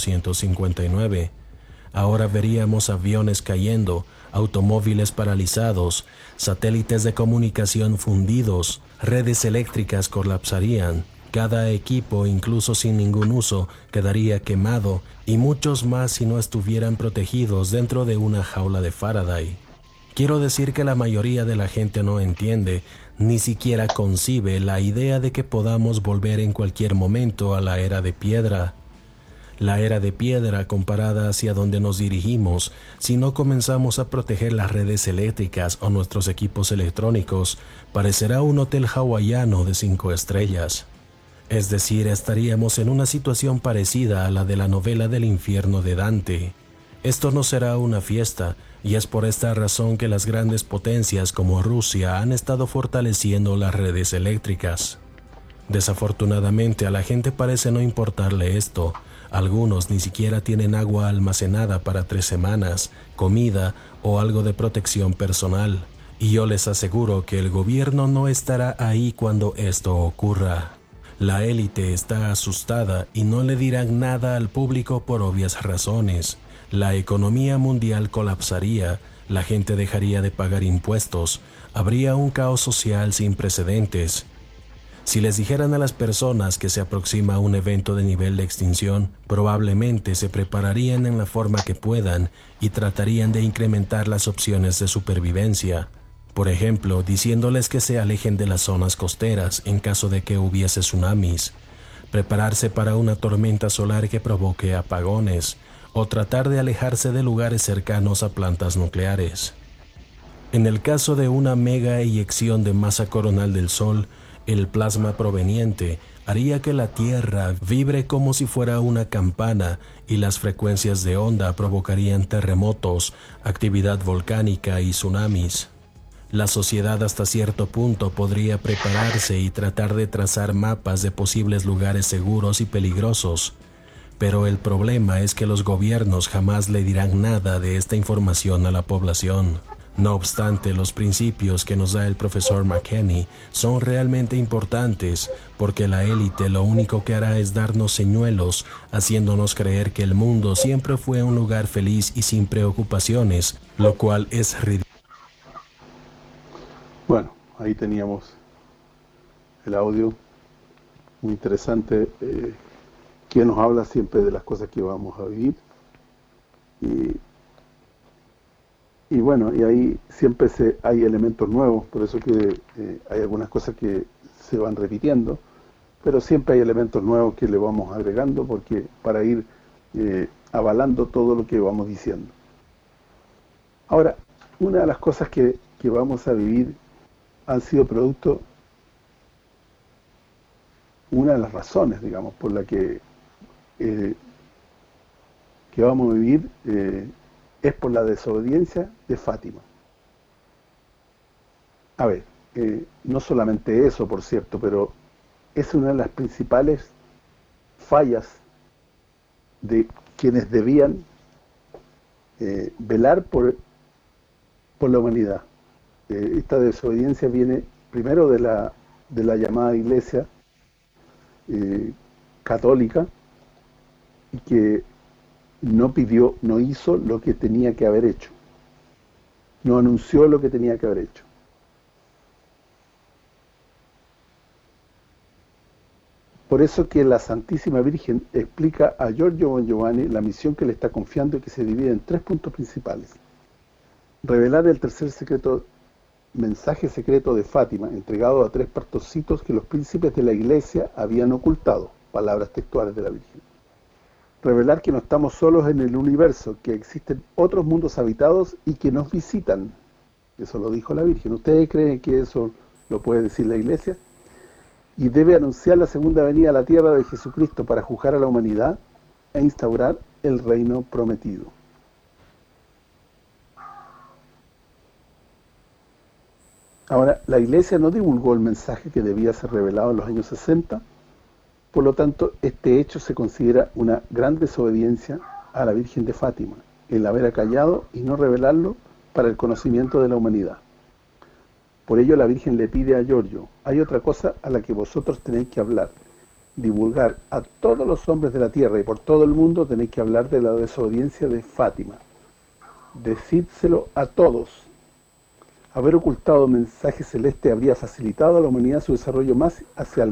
1859. Ahora veríamos aviones cayendo, automóviles paralizados, satélites de comunicación fundidos, redes eléctricas colapsarían, cada equipo, incluso sin ningún uso, quedaría quemado y muchos más si no estuvieran protegidos dentro de una jaula de Faraday. Quiero decir que la mayoría de la gente no entiende, ni siquiera concibe la idea de que podamos volver en cualquier momento a la era de piedra. La era de piedra comparada hacia donde nos dirigimos, si no comenzamos a proteger las redes eléctricas o nuestros equipos electrónicos, parecerá un hotel hawaiano de 5 estrellas. Es decir, estaríamos en una situación parecida a la de la novela del infierno de Dante. Esto no será una fiesta, y es por esta razón que las grandes potencias como Rusia han estado fortaleciendo las redes eléctricas. Desafortunadamente a la gente parece no importarle esto. Algunos ni siquiera tienen agua almacenada para 3 semanas, comida o algo de protección personal. Y yo les aseguro que el gobierno no estará ahí cuando esto ocurra. La élite está asustada y no le dirán nada al público por obvias razones. La economía mundial colapsaría, la gente dejaría de pagar impuestos, habría un caos social sin precedentes. Si les dijeran a las personas que se aproxima un evento de nivel de extinción, probablemente se prepararían en la forma que puedan y tratarían de incrementar las opciones de supervivencia. Por ejemplo, diciéndoles que se alejen de las zonas costeras en caso de que hubiese tsunamis, prepararse para una tormenta solar que provoque apagones, o tratar de alejarse de lugares cercanos a plantas nucleares. En el caso de una mega eyección de masa coronal del Sol, el plasma proveniente haría que la Tierra vibre como si fuera una campana y las frecuencias de onda provocarían terremotos, actividad volcánica y tsunamis. La sociedad hasta cierto punto podría prepararse y tratar de trazar mapas de posibles lugares seguros y peligrosos, pero el problema es que los gobiernos jamás le dirán nada de esta información a la población. No obstante, los principios que nos da el profesor McKinney son realmente importantes porque la élite lo único que hará es darnos señuelos, haciéndonos creer que el mundo siempre fue un lugar feliz y sin preocupaciones, lo cual es ridículo. Bueno, ahí teníamos el audio, muy interesante, que nos habla siempre de las cosas que vamos a vivir. Y bueno, y ahí siempre hay elementos nuevos, por eso que hay algunas cosas que se van repitiendo, pero siempre hay elementos nuevos que le vamos agregando porque para ir avalando todo lo que vamos diciendo. Ahora, una de las cosas que vamos a vivir han sido producto, una de las razones, digamos, por la que vamos a vivir es por la desobediencia de Fátima. A ver, no solamente eso, por cierto, pero es una de las principales fallas de quienes debían velar por la humanidad. Esta desobediencia viene primero de la llamada iglesia católica, y que no hizo lo que tenía que haber hecho, no anunció lo que tenía que haber hecho. Por eso que la Santísima Virgen explica a Giorgio Bongiovanni la misión que le está confiando, y que se divide en 3 puntos principales. Revelar el tercer mensaje secreto de Fátima, entregado a 3 pastorcitos que los príncipes de la Iglesia habían ocultado, palabras textuales de la Virgen. Revelar que no estamos solos en el universo, que existen otros mundos habitados y que nos visitan. Eso lo dijo la Virgen. ¿Ustedes creen que eso lo puede decir la Iglesia? Y debe anunciar la segunda venida a la tierra de Jesucristo para juzgar a la humanidad e instaurar el reino prometido. Ahora, la Iglesia no divulgó el mensaje que debía ser revelado en los años 60, por lo tanto, este hecho se considera una gran desobediencia a la Virgen de Fátima, el haber acallado y no revelarlo para el conocimiento de la humanidad. Por ello la Virgen le pide a Giorgio: hay otra cosa a la que vosotros tenéis que hablar, divulgar a todos los hombres de la tierra y por todo el mundo tenéis que hablar de la desobediencia de Fátima. Decídselo a todos. Haber ocultado el mensaje celeste habría facilitado a la humanidad su desarrollo más hacia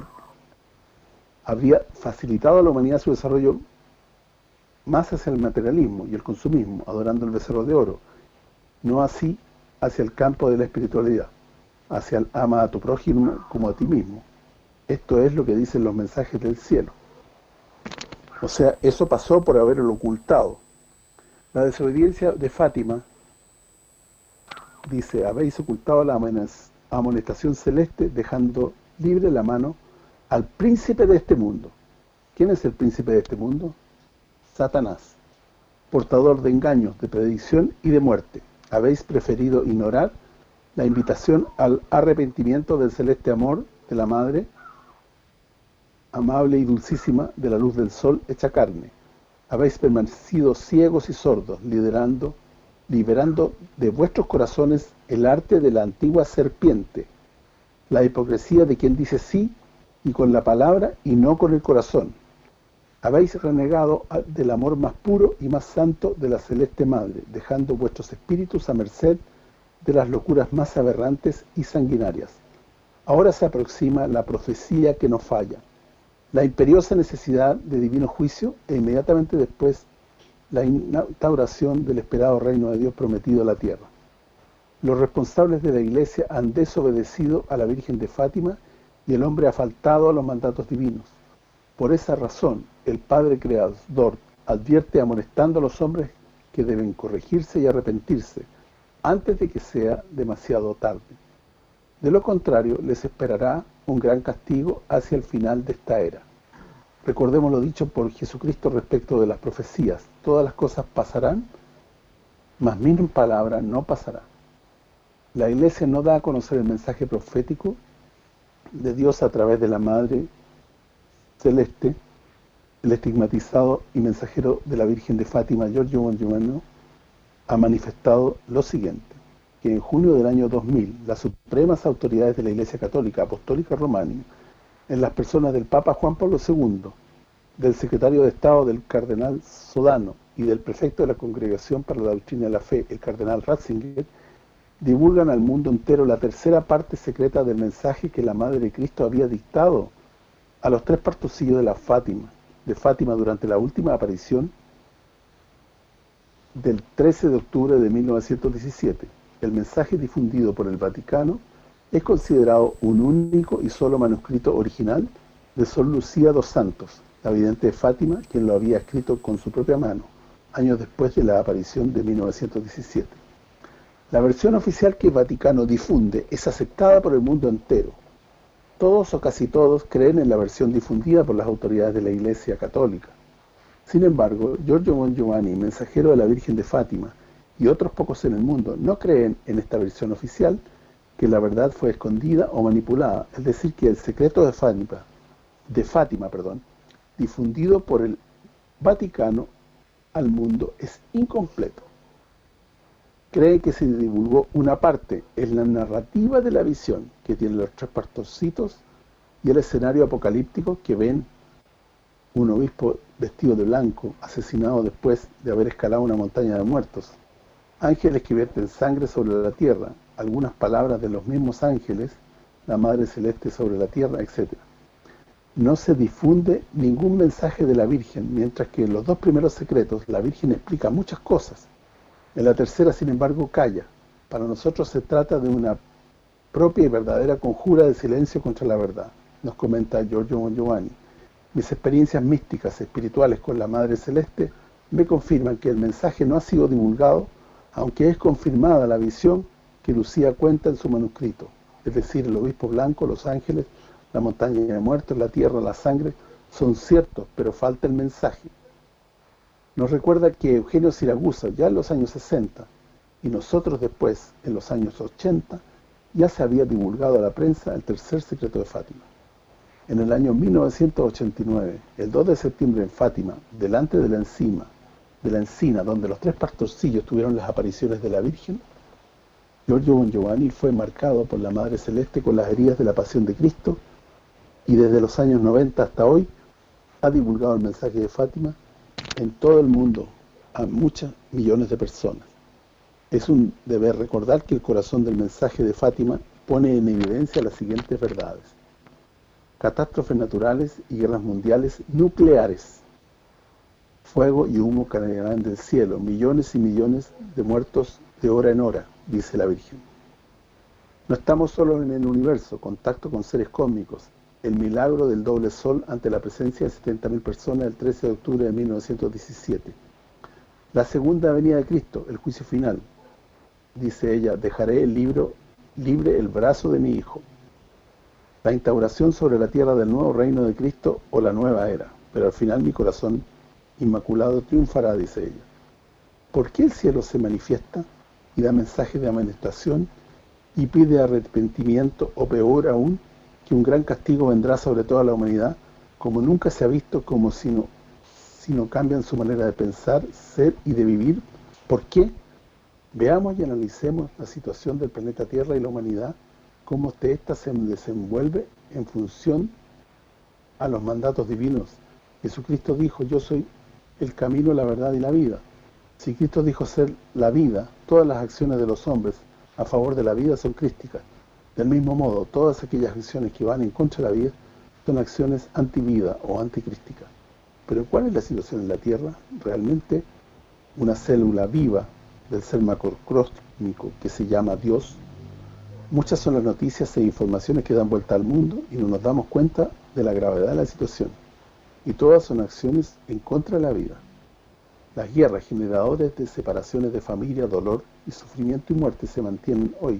el materialismo y el consumismo, adorando el becerro de oro, no así hacia el campo de la espiritualidad, hacia el ama a tu prójimo como a ti mismo. Esto es lo que dicen los mensajes del cielo. O sea, eso pasó por haberlo ocultado. La desobediencia de Fátima dice: habéis ocultado la amonestación celeste, dejando libre la mano al príncipe de este mundo. ¿Quién es el príncipe de este mundo? Satanás, portador de engaños, de predicción y de muerte. Habéis preferido ignorar la invitación al arrepentimiento del celeste amor de la Madre, amable y dulcísima, de la luz del sol hecha carne. Habéis permanecido ciegos y sordos, liberando de vuestros corazones el arte de la antigua serpiente, la hipocresía de quien dice sí y con la palabra y no con el corazón. Habéis renegado del amor más puro y más santo de la celeste Madre, dejando vuestros espíritus a merced de las locuras más aberrantes y sanguinarias. Ahora se aproxima la profecía que no falla, la imperiosa necesidad de divino juicio, e inmediatamente después la instauración del esperado reino de Dios prometido a la tierra. Los responsables de la Iglesia han desobedecido a la Virgen de Fátima y el hombre ha faltado a los mandatos divinos. Por esa razón, el Padre Creador advierte amonestando a los hombres que deben corregirse y arrepentirse antes de que sea demasiado tarde. De lo contrario, les esperará un gran castigo hacia el final de esta era. Recordemos lo dicho por Jesucristo respecto de las profecías: todas las cosas pasarán, mas mi palabra no pasará. La Iglesia no da a conocer el mensaje profético de Dios a través de la Madre Celeste. El estigmatizado y mensajero de la Virgen de Fátima, Giorgio Bongiovanni, ha manifestado lo siguiente: que en junio del año 2000, las supremas autoridades de la Iglesia Católica Apostólica Romana, en las personas del Papa Juan Pablo II, del secretario de Estado del cardenal Sodano y del prefecto de la Congregación para la Doctrina de la Fe, el cardenal Ratzinger, divulgan al mundo entero la tercera parte secreta del mensaje que la Madre de Cristo había dictado a los 3 pastorcillos de Fátima durante la última aparición del 13 de octubre de 1917. El mensaje difundido por el Vaticano es considerado un único y solo manuscrito original de Sor Lucía dos Santos, la vidente de Fátima, quien lo había escrito con su propia mano, años después de la aparición de 1917. La versión oficial que el Vaticano difunde es aceptada por el mundo entero. Todos o casi todos creen en la versión difundida por las autoridades de la Iglesia Católica. Sin embargo, Giorgio Bongiovanni, mensajero de la Virgen de Fátima, y otros pocos en el mundo no creen en esta versión oficial, que la verdad fue escondida o manipulada, es decir, que el secreto de Fátima, difundido por el Vaticano al mundo es incompleto. Creen que se divulgó una parte en la narrativa de la visión que tienen los 3 pastorcitos y el escenario apocalíptico que ven un obispo vestido de blanco, asesinado después de haber escalado una montaña de muertos, ángeles que vierten sangre sobre la tierra, algunas palabras de los mismos ángeles, la Madre Celeste sobre la tierra, etc. no se difunde ningún mensaje de la Virgen, mientras que en los dos primeros secretos la Virgen explica muchas cosas. En la tercera, sin embargo, calla. Para nosotros se trata de una propia y verdadera conjura de silencio contra la verdad, nos comenta Giorgio Bongiovanni. Mis experiencias místicas, espirituales con la Madre Celeste me confirman que el mensaje no ha sido divulgado, aunque es confirmada la visión que Lucía cuenta en su manuscrito, es decir, el obispo blanco, los ángeles, la montaña de muertos, la tierra, la sangre, son ciertos, pero falta el mensaje. Nos recuerda que Eugenio Siragusa, ya en los años 60, y nosotros después, en los años 80, ya se había divulgado a la prensa el tercer secreto de Fátima. En el año 1989, el 2 de septiembre en Fátima, delante de la encina, donde los tres pastorcillos tuvieron las apariciones de la Virgen, Giorgio Bongiovanni fue marcado por la Madre Celeste con las heridas de la Pasión de Cristo, y desde los años 90 hasta hoy ha divulgado el mensaje de Fátima en todo el mundo a muchas millones de personas. Es un deber recordar que el corazón del mensaje de Fátima pone en evidencia las siguientes verdades: catástrofes naturales y guerras mundiales nucleares, fuego y humo caerán del cielo, millones y millones de muertos de hora en hora, dice la Virgen. No estamos solo en el universo, contacto con seres cósmicos, el milagro del doble sol ante la presencia de 70.000 personas el 13 de octubre de 1917. La segunda venida de Cristo, el juicio final. Dice ella, dejaré libre el brazo de mi Hijo. La instauración sobre la tierra del nuevo reino de Cristo o la nueva era, pero al final mi corazón inmaculado triunfará, dice ella. ¿Por qué el cielo se manifiesta y da mensajes de amonestación y pide arrepentimiento, o peor aún, que un gran castigo vendrá sobre toda la humanidad, como nunca se ha visto, como si no cambian su manera de pensar, ser y de vivir? ¿Por qué? Veamos y analicemos la situación del planeta Tierra y la humanidad, cómo ésta se desenvuelve en función a los mandatos divinos. Jesucristo dijo, yo soy el camino, la verdad y la vida. Si Cristo dijo ser la vida, todas las acciones de los hombres a favor de la vida son crísticas. Del mismo modo, todas aquellas acciones que van en contra de la vida son acciones antivida o anticrísticas. Pero ¿cuál es la situación en la Tierra? Realmente una célula viva del ser macrocósmico que se llama Dios. Muchas son las noticias e informaciones que dan vuelta al mundo y no nos damos cuenta de la gravedad de la situación. Y todas son acciones en contra de la vida. Las guerras generadores de separaciones de familia, dolor y sufrimiento y muerte se mantienen hoy.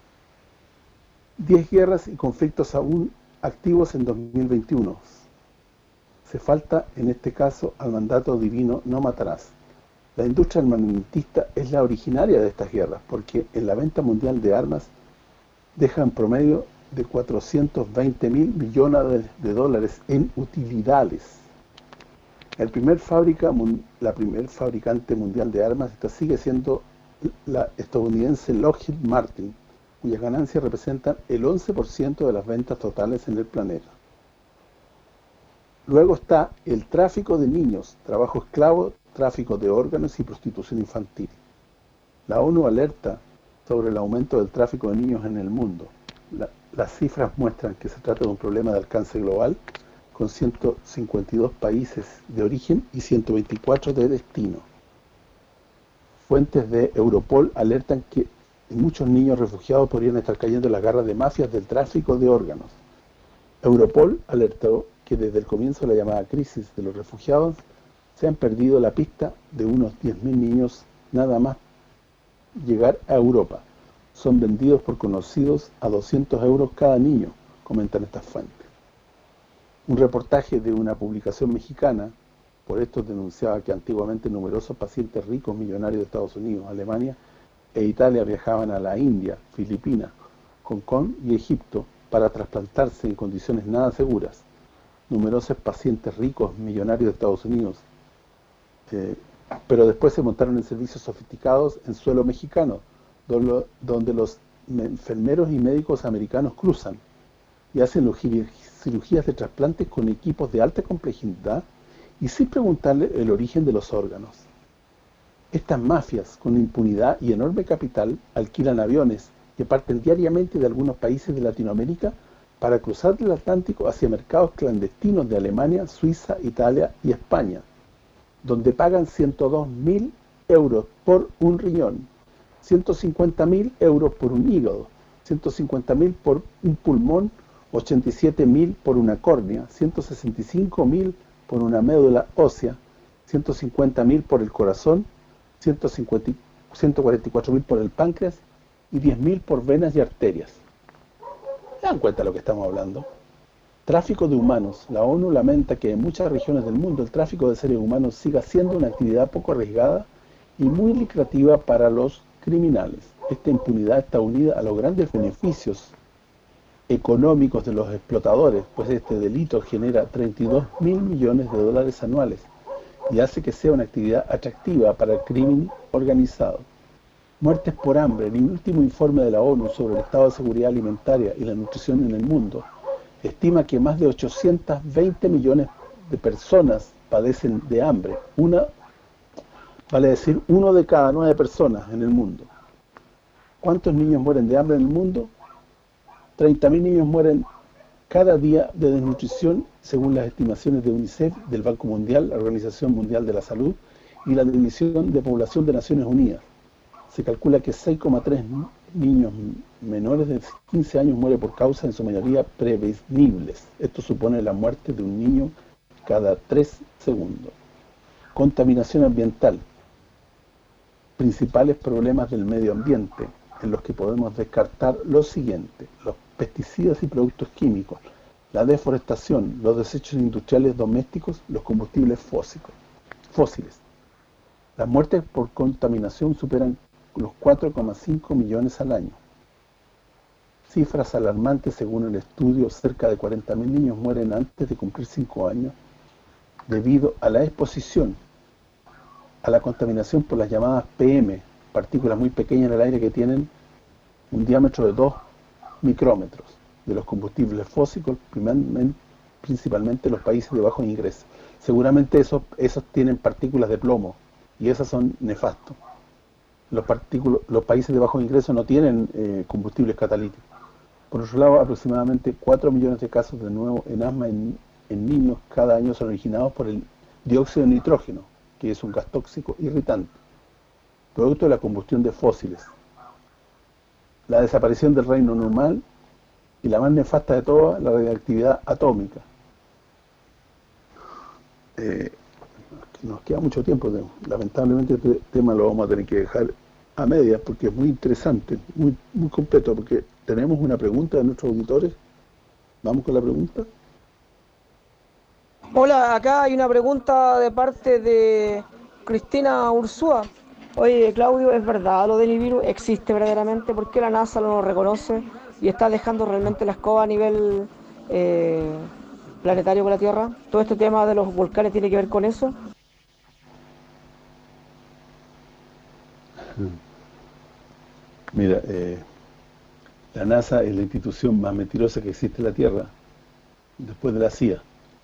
10 guerras y conflictos aún activos en 2021. Se falta, en este caso, al mandato divino, no matarás. La industria armamentista es la originaria de estas guerras, porque en la venta mundial de armas deja en promedio de 420.000 millones de dólares en utilidades. La primer fabricante mundial de armas sigue siendo la estadounidense Lockheed Martin, cuyas ganancias representan el 11% de las ventas totales en el planeta. Luego está el tráfico de niños, trabajo esclavo, tráfico de órganos y prostitución infantil. La ONU alerta sobre el aumento del tráfico de niños en el mundo. Las cifras muestran que se trata de un problema de alcance global, con 152 países de origen y 124 de destino. Fuentes de Europol alertan que muchos niños refugiados podrían estar cayendo en las garras de mafias del tráfico de órganos. Europol alertó que desde el comienzo de la llamada crisis de los refugiados se han perdido la pista de unos 10.000 niños nada más llegar a Europa. Son vendidos por conocidos a 200 euros cada niño, comentan estas fuentes. Un reportaje de una publicación mexicana, por esto denunciaba que antiguamente numerosos pacientes ricos millonarios de Estados Unidos, Alemania e Italia viajaban a la India, Filipinas, Hong Kong y Egipto para trasplantarse en condiciones nada seguras. Numerosos pacientes ricos millonarios de Estados Unidos, pero después se montaron en servicios sofisticados en suelo mexicano, donde los enfermeros y médicos americanos cruzan y hacen cirugías de trasplantes con equipos de alta complejidad y sin preguntarle el origen de los órganos. Estas mafias, con impunidad y enorme capital, alquilan aviones que parten diariamente de algunos países de Latinoamérica para cruzar el Atlántico hacia mercados clandestinos de Alemania, Suiza, Italia y España, donde pagan 102.000 euros por un riñón, 150.000 euros por un hígado, 150.000 por un pulmón, 87.000 por una córnea, 165.000 por una médula ósea, 150.000 por el corazón, 144.000 por el páncreas y 10.000 por venas y arterias. ¿Se dan cuenta de lo que estamos hablando? Tráfico de humanos. La ONU lamenta que en muchas regiones del mundo el tráfico de seres humanos siga siendo una actividad poco arriesgada y muy lucrativa para los criminales. Esta impunidad está unida a los grandes beneficios económicos de los explotadores, pues este delito genera 32.000 millones de dólares anuales y hace que sea una actividad atractiva para el crimen organizado. Muertes por hambre. El último informe de la ONU sobre el estado de seguridad alimentaria y la nutrición en el mundo estima que más de 820 millones de personas padecen de hambre. Vale decir, 1 de cada 9 personas en el mundo. ¿Cuántos niños mueren de hambre en el mundo? 30.000 niños mueren cada día de desnutrición, según las estimaciones de UNICEF, del Banco Mundial, la Organización Mundial de la Salud y la División de Población de Naciones Unidas. Se calcula que 6,3 niños menores de 15 años mueren por causas en su mayoría prevenibles. Esto supone la muerte de un niño cada 3 segundos. Contaminación ambiental. Principales problemas del medio ambiente, en los que podemos descartar lo siguiente: los pesticidas y productos químicos, la deforestación, los desechos industriales domésticos, los combustibles fósiles. Las muertes por contaminación superan los 4,5 millones al año. Cifras alarmantes: según el estudio, cerca de 40.000 niños mueren antes de cumplir 5 años debido a la exposición a la contaminación por las llamadas PM, partículas muy pequeñas en el aire que tienen un diámetro de 2 micrómetros, de los combustibles fósiles, principalmente los países de bajos ingresos. Seguramente esos tienen partículas de plomo, y esas son nefastos. Los países de bajos ingresos no tienen combustibles catalíticos. Por otro lado, aproximadamente 4 millones de casos de nuevo en asma en niños cada año son originados por el dióxido de nitrógeno, que es un gas tóxico irritante, producto de la combustión de fósiles. La desaparición del reino normal y la más nefasta de todas, la radioactividad atómica. Nos queda mucho tiempo, lamentablemente este tema lo vamos a tener que dejar a medias porque es muy interesante, muy completo, porque tenemos una pregunta de nuestros auditores. ¿Vamos con la pregunta? Hola, acá hay una pregunta de parte de Cristina Ursúa. Oye, Claudio, ¿es verdad lo del Nibiru? ¿Existe verdaderamente? ¿Por qué la NASA no lo reconoce y está dejando realmente la escoba a nivel planetario con la Tierra? ¿Todo este tema de los volcanes tiene que ver con eso? Mira, la NASA es la institución más mentirosa que existe en la Tierra, después de la CIA.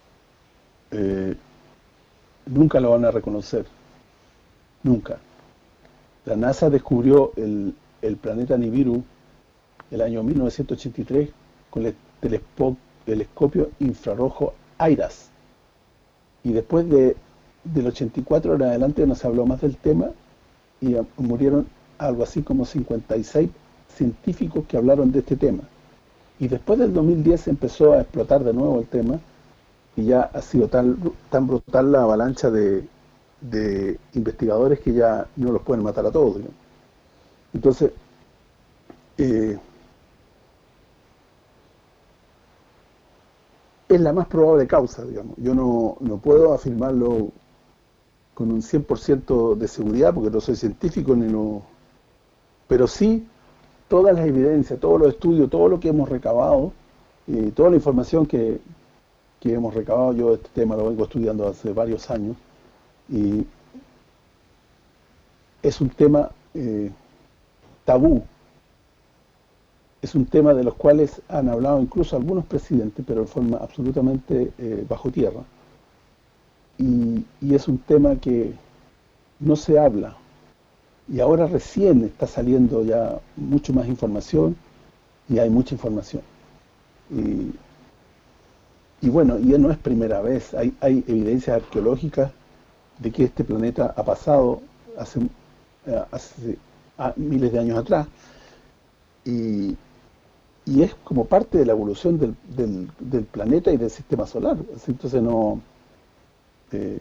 Nunca lo van a reconocer, nunca. La NASA descubrió el planeta Nibiru el año 1983 con el telescopio infrarrojo IRAS, y después del 84 en adelante no se habló más del tema, y murieron algo así como 56 científicos que hablaron de este tema. Y después del 2010 empezó a explotar de nuevo el tema, y ya ha sido tan brutal la avalancha de investigadores que ya no los pueden matar a todos, digamos. Entonces, es la más probable causa, digamos. Yo no puedo afirmarlo con un 100% de seguridad porque no soy científico pero sí todas las evidencias, todos los estudios, todo lo que hemos recabado, toda la información que hemos recabado. Yo este tema lo vengo estudiando hace varios años y es un tema tabú, es un tema de los cuales han hablado incluso algunos presidentes, pero de forma absolutamente bajo tierra, y es un tema que no se habla, y ahora recién está saliendo ya mucho más información, y hay mucha información. Y, y bueno, ya no es primera vez, hay evidencias arqueológicas de que este planeta ha pasado hace miles de años atrás, y, y es como parte de la evolución del planeta y del sistema solar. Entonces eh,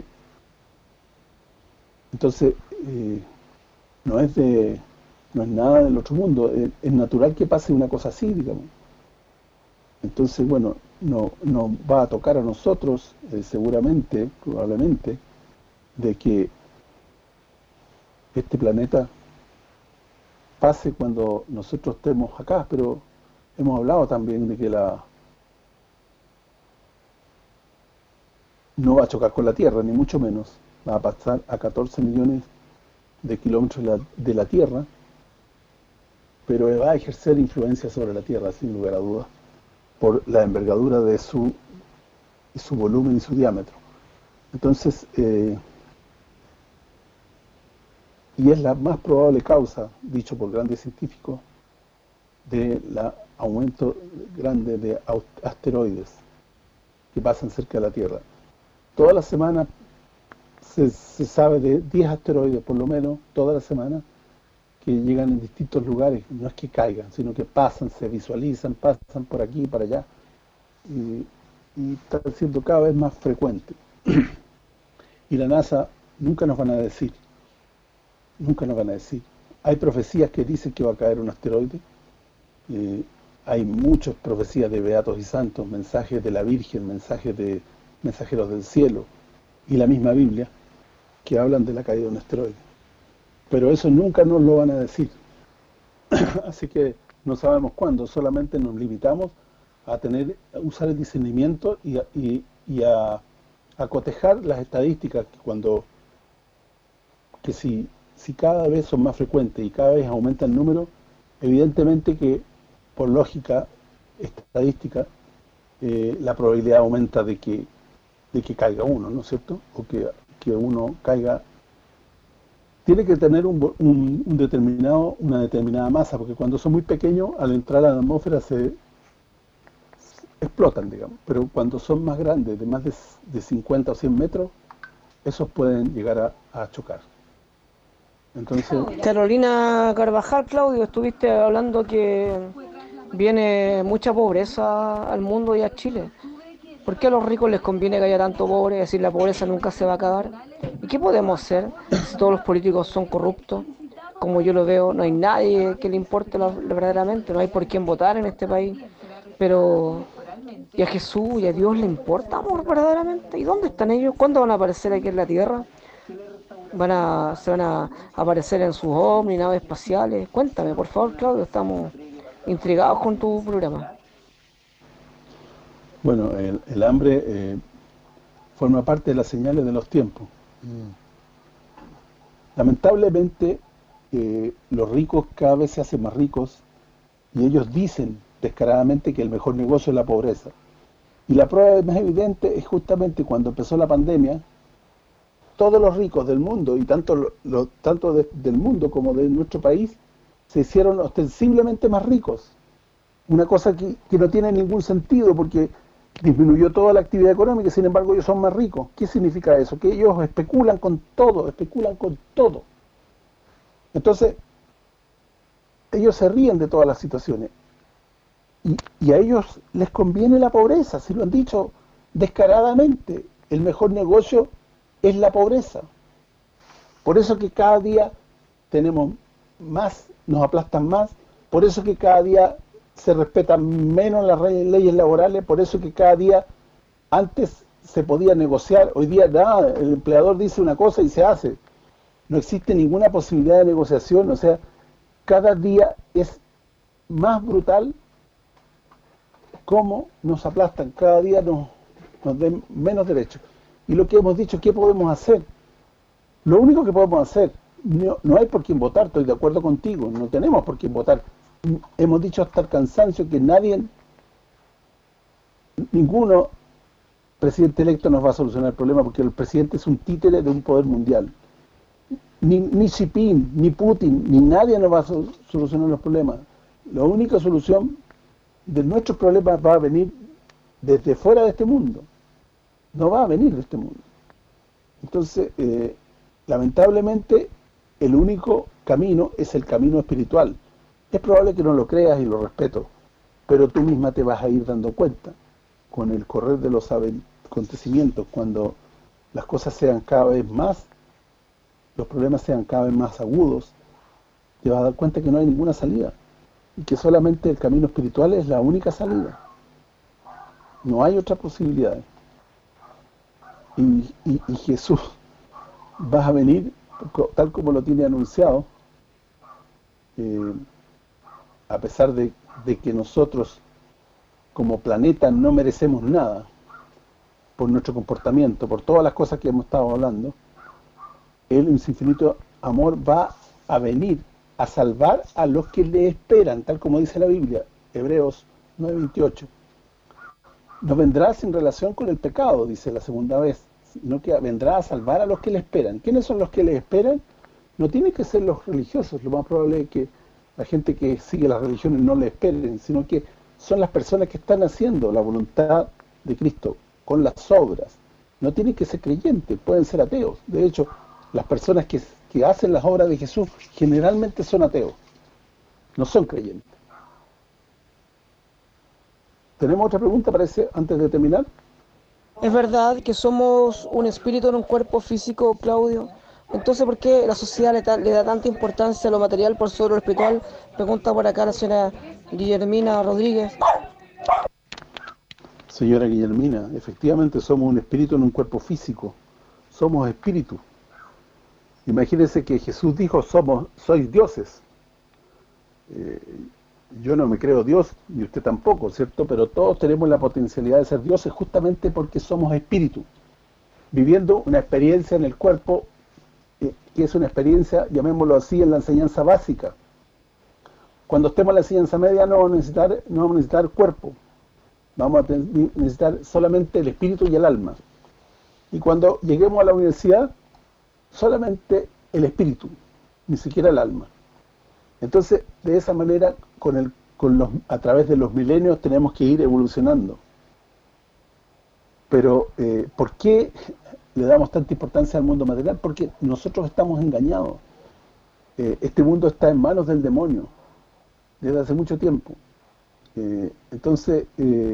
entonces no es no es nada del otro mundo, es natural que pase una cosa así, digamos. Entonces, bueno, nos va a tocar a nosotros, seguramente, probablemente, de que este planeta pase cuando nosotros estemos acá, pero hemos hablado también de que no va a chocar con la Tierra, ni mucho menos. Va a pasar a 14 millones de kilómetros de la Tierra, pero va a ejercer influencia sobre la Tierra, sin lugar a dudas, por la envergadura de su volumen y su diámetro. Entonces, y es la más probable causa, dicho por grandes científicos, del aumento grande de asteroides que pasan cerca de la Tierra. Toda la semana se sabe de 10 asteroides, por lo menos, toda la semana, que llegan en distintos lugares. No es que caigan, sino que pasan, se visualizan, pasan por aquí y para allá, y está siendo cada vez más frecuente. Y la NASA nunca nos van a decir, Hay profecías que dicen que va a caer un asteroide, hay muchas profecías de beatos y santos, mensajes de la Virgen, mensajes de mensajeros del cielo, y la misma Biblia, que hablan de la caída de un asteroide. Pero eso nunca nos lo van a decir. Así que no sabemos cuándo, solamente nos limitamos a usar el discernimiento y a cotejar las estadísticas, que si cada vez son más frecuentes y cada vez aumenta el número, evidentemente que por lógica estadística la probabilidad aumenta de que caiga uno, ¿no es cierto? O que uno caiga. Tiene que tener una determinada masa, porque cuando son muy pequeños, al entrar a la atmósfera se explotan, digamos. Pero cuando son más grandes, de más de 50 o 100 metros, esos pueden llegar a chocar. Entonces, Carolina Carvajal, Claudio, estuviste hablando que viene mucha pobreza al mundo y a Chile. ¿Por qué a los ricos les conviene que haya tanto pobre? Es decir, la pobreza nunca se va a acabar. ¿Y qué podemos hacer si todos los políticos son corruptos? Como yo lo veo, no hay nadie que le importe verdaderamente, no hay por quién votar en este país. Pero, ¿y a Jesús y a Dios le importa, amor, verdaderamente? ¿Y dónde están ellos? ¿Cuándo van a aparecer aquí en la Tierra? ¿Se van a aparecer en sus ovnis, naves espaciales? Cuéntame, por favor, Claudio, estamos intrigados con tu programa. bueno, el hambre forma parte de las señales de los tiempos. Lamentablemente, los ricos cada vez se hacen más ricos, y ellos dicen descaradamente que el mejor negocio es la pobreza. Y la prueba más evidente es justamente cuando empezó la pandemia. Todos los ricos del mundo, y tanto del mundo como de nuestro país, se hicieron ostensiblemente más ricos. Una cosa que no tiene ningún sentido, porque disminuyó toda la actividad económica, sin embargo ellos son más ricos. ¿Qué significa eso? Que ellos especulan con todo. Entonces, ellos se ríen de todas las situaciones. Y a ellos les conviene la pobreza, si lo han dicho descaradamente. El mejor negocio es la pobreza. Por eso que cada día tenemos más, nos aplastan más, por eso que cada día se respetan menos las leyes laborales, por eso que cada día antes se podía negociar, hoy día nada, el empleador dice una cosa y se hace. No existe ninguna posibilidad de negociación, o sea, cada día es más brutal cómo nos aplastan, cada día nos den menos derechos. Y lo que hemos dicho, ¿qué podemos hacer? Lo único que podemos hacer, no hay por quién votar, estoy de acuerdo contigo, no tenemos por quién votar. Hemos dicho hasta el cansancio que ninguno presidente electo nos va a solucionar el problema, porque el presidente es un títere de un poder mundial. Ni Xi Jinping, ni Putin, ni nadie nos va a solucionar los problemas. La única solución de nuestros problemas va a venir desde fuera de este mundo, no va a venir de este mundo. Entonces, lamentablemente, el único camino es el camino espiritual. Es probable que no lo creas y lo respeto, pero tú misma te vas a ir dando cuenta con el correr de los acontecimientos, cuando las cosas sean cada vez más, los problemas sean cada vez más agudos, te vas a dar cuenta que no hay ninguna salida y que solamente el camino espiritual es la única salida. No hay otra posibilidad. Y Jesús va a venir tal como lo tiene anunciado, a pesar de que nosotros como planeta no merecemos nada por nuestro comportamiento, por todas las cosas que hemos estado hablando. Él en su infinito amor va a venir a salvar a los que le esperan, tal como dice la Biblia, Hebreos 9:28. No vendrá sin relación con el pecado, dice la segunda vez, sino que vendrá a salvar a los que le esperan. ¿Quiénes son los que le esperan? No tienen que ser los religiosos, lo más probable es que la gente que sigue las religiones no le esperen, sino que son las personas que están haciendo la voluntad de Cristo con las obras. No tienen que ser creyentes, pueden ser ateos. De hecho, las personas que hacen las obras de Jesús generalmente son ateos, no son creyentes. ¿Tenemos otra pregunta, parece, antes de terminar? ¿Es verdad que somos un espíritu en un cuerpo físico, Claudio? Entonces, ¿por qué la sociedad le da tanta importancia a lo material por sobre lo espiritual? Pregunta por acá la señora Guillermina Rodríguez. Señora Guillermina, efectivamente somos un espíritu en un cuerpo físico. Somos espíritu. Imagínense que Jesús dijo, sois dioses. Yo no me creo Dios, ni usted tampoco, ¿cierto? Pero todos tenemos la potencialidad de ser dioses justamente porque somos espíritu, viviendo una experiencia en el cuerpo, que es una experiencia, llamémoslo así, en la enseñanza básica. Cuando estemos en la enseñanza media no vamos a necesitar cuerpo, vamos a necesitar solamente el espíritu y el alma. Y cuando lleguemos a la universidad, solamente el espíritu, ni siquiera el alma. Entonces, de esa manera, a través de los milenios tenemos que ir evolucionando. Pero, ¿por qué le damos tanta importancia al mundo material? Porque nosotros estamos engañados. Este mundo está en manos del demonio desde hace mucho tiempo. Entonces,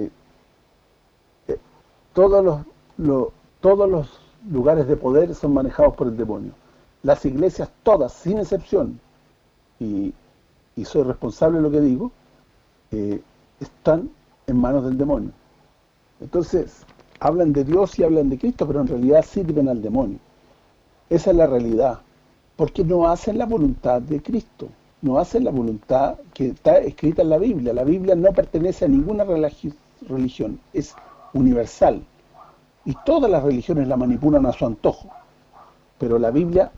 todos los lugares de poder son manejados por el demonio. Las iglesias todas, sin excepción, y soy responsable de lo que digo, están en manos del demonio. Entonces, hablan de Dios y hablan de Cristo, pero en realidad sirven al demonio. Esa es la realidad, porque no hacen la voluntad de Cristo, no hacen la voluntad que está escrita en la Biblia. La Biblia no pertenece a ninguna religión, es universal. Y todas las religiones la manipulan a su antojo. Pero la Biblia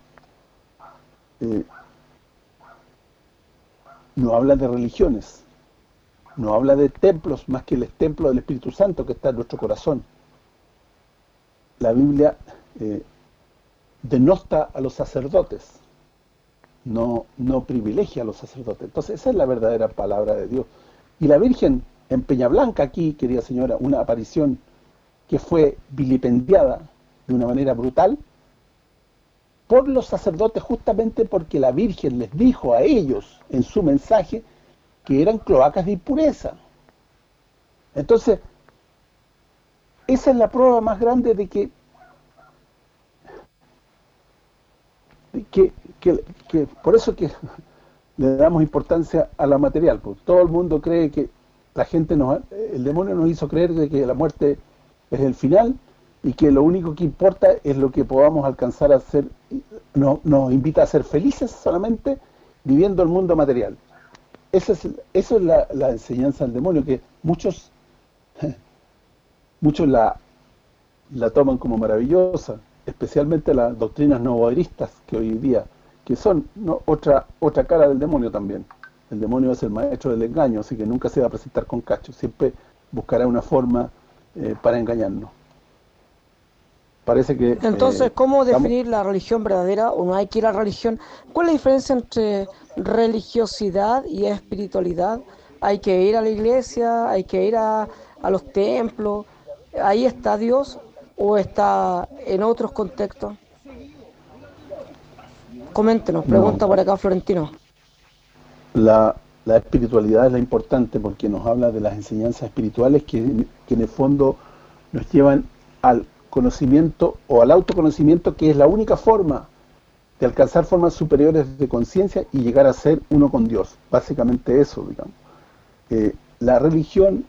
no habla de religiones, no habla de templos más que el templo del Espíritu Santo que está en nuestro corazón. La Biblia denosta a los sacerdotes, no privilegia a los sacerdotes. Entonces esa es la verdadera palabra de Dios. Y la Virgen en Peñablanca aquí, querida señora, una aparición que fue vilipendiada de una manera brutal por los sacerdotes, justamente porque la Virgen les dijo a ellos en su mensaje que eran cloacas de impureza. Entonces, esa es la prueba más grande de que por eso que le damos importancia a la material, porque todo el mundo cree que el demonio nos hizo creer de que la muerte es el final y que lo único que importa es lo que podamos alcanzar a hacer. Nos invita a ser felices solamente viviendo el mundo material. Eso es la enseñanza del demonio, que muchos la toman como maravillosa, especialmente las doctrinas novoeristas que hoy día, que son otra cara del demonio también. El demonio es el maestro del engaño, así que nunca se va a presentar con cacho, siempre buscará una forma para engañarnos. Parece que entonces, ¿cómo definir la religión verdadera? ¿O no hay que ir a la religión? ¿Cuál es la diferencia entre religiosidad y espiritualidad? hay que ir a la iglesia, hay que ir a los templos. ¿Ahí está Dios o está en otros contextos? Coméntenos, No, pregunta por acá Florentino. la espiritualidad es la importante porque nos habla de las enseñanzas espirituales que en el fondo nos llevan al conocimiento o al autoconocimiento, que es la única forma de alcanzar formas superiores de conciencia y llegar a ser uno con Dios. Básicamente eso, digamos. La religión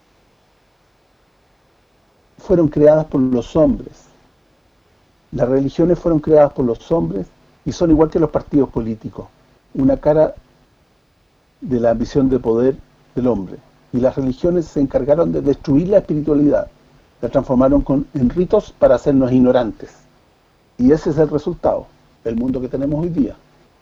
fueron creadas por los hombres. Las religiones fueron creadas por los hombres y son igual que los partidos políticos, una cara de la ambición de poder del hombre. Y las religiones se encargaron de destruir la espiritualidad, la transformaron en ritos para hacernos ignorantes. Y ese es el resultado, el mundo que tenemos hoy día.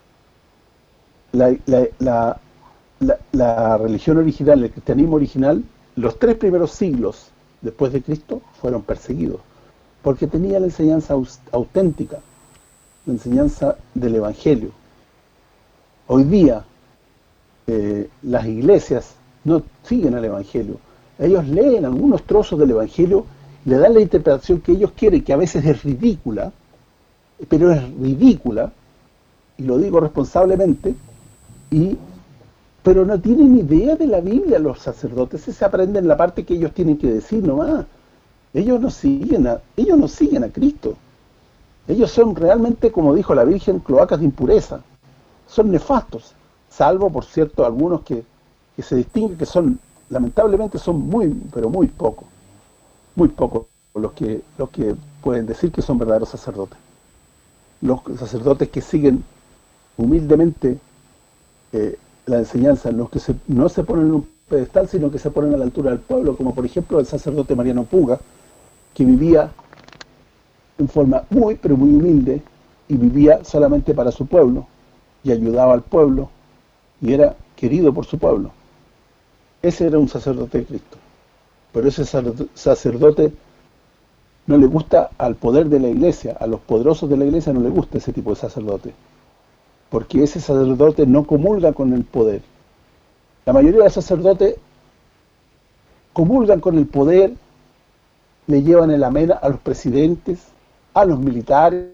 La religión original, el cristianismo original, los 3 primeros siglos después de Cristo fueron perseguidos, porque tenía la enseñanza auténtica, la enseñanza del Evangelio. Hoy día, las iglesias no siguen al Evangelio. Ellos leen algunos trozos del Evangelio, le dan la interpretación que ellos quieren, que a veces es ridícula, pero es ridícula, y lo digo responsablemente, pero no tienen idea de la Biblia los sacerdotes. Se aprenden la parte que ellos tienen que decir nomás. Ellos no siguen a Cristo. Ellos son realmente, como dijo la Virgen, cloacas de impureza. Son nefastos, salvo, por cierto, algunos que se distinguen, que son, lamentablemente, son muy, pero muy pocos los que pueden decir que son verdaderos sacerdotes. Los sacerdotes que siguen humildemente la enseñanza, los que no se ponen en un pedestal, sino que se ponen a la altura del pueblo, como por ejemplo el sacerdote Mariano Puga, que vivía en forma muy, pero muy humilde, y vivía solamente para su pueblo, y ayudaba al pueblo, y era querido por su pueblo. Ese era un sacerdote de Cristo. Pero ese sacerdote no le gusta al poder de la iglesia, a los poderosos de la iglesia no le gusta ese tipo de sacerdote, porque ese sacerdote no comulga con el poder. La mayoría de los sacerdotes comulgan con el poder, le llevan el amén a los presidentes, a los militares,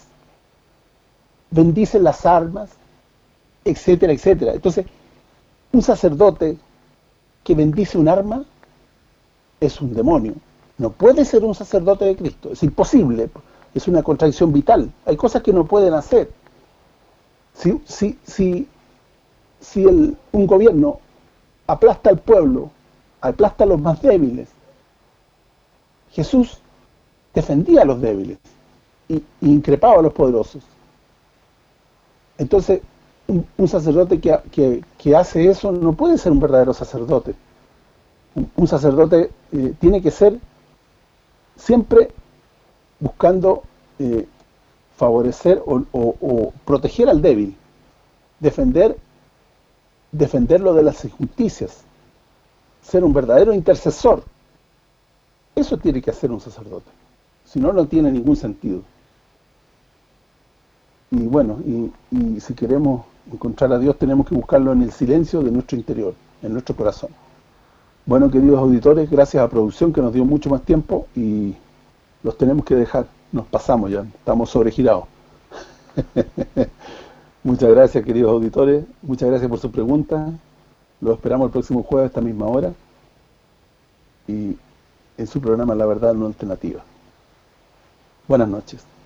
bendicen las armas, etcétera, etcétera. Entonces, un sacerdote que bendice un arma es un demonio. No puede ser un sacerdote de Cristo, es imposible, es una contradicción vital. Hay cosas que no pueden hacer. Si un gobierno aplasta al pueblo, aplasta a los más débiles, Jesús defendía a los débiles y increpaba a los poderosos. Entonces, un sacerdote que hace eso no puede ser un verdadero sacerdote. Un sacerdote tiene que ser siempre buscando favorecer o proteger al débil, defenderlo de las injusticias, ser un verdadero intercesor. Eso tiene que hacer un sacerdote, si no, no tiene ningún sentido. Y bueno, y si queremos encontrar a Dios, tenemos que buscarlo en el silencio de nuestro interior, en nuestro corazón. Bueno, queridos auditores, gracias a producción que nos dio mucho más tiempo y los tenemos que dejar. Nos pasamos ya, estamos sobregirados. Muchas gracias, queridos auditores, muchas gracias por sus preguntas. Los esperamos el próximo jueves a esta misma hora y en su programa La Verdad No Alternativa. Buenas noches.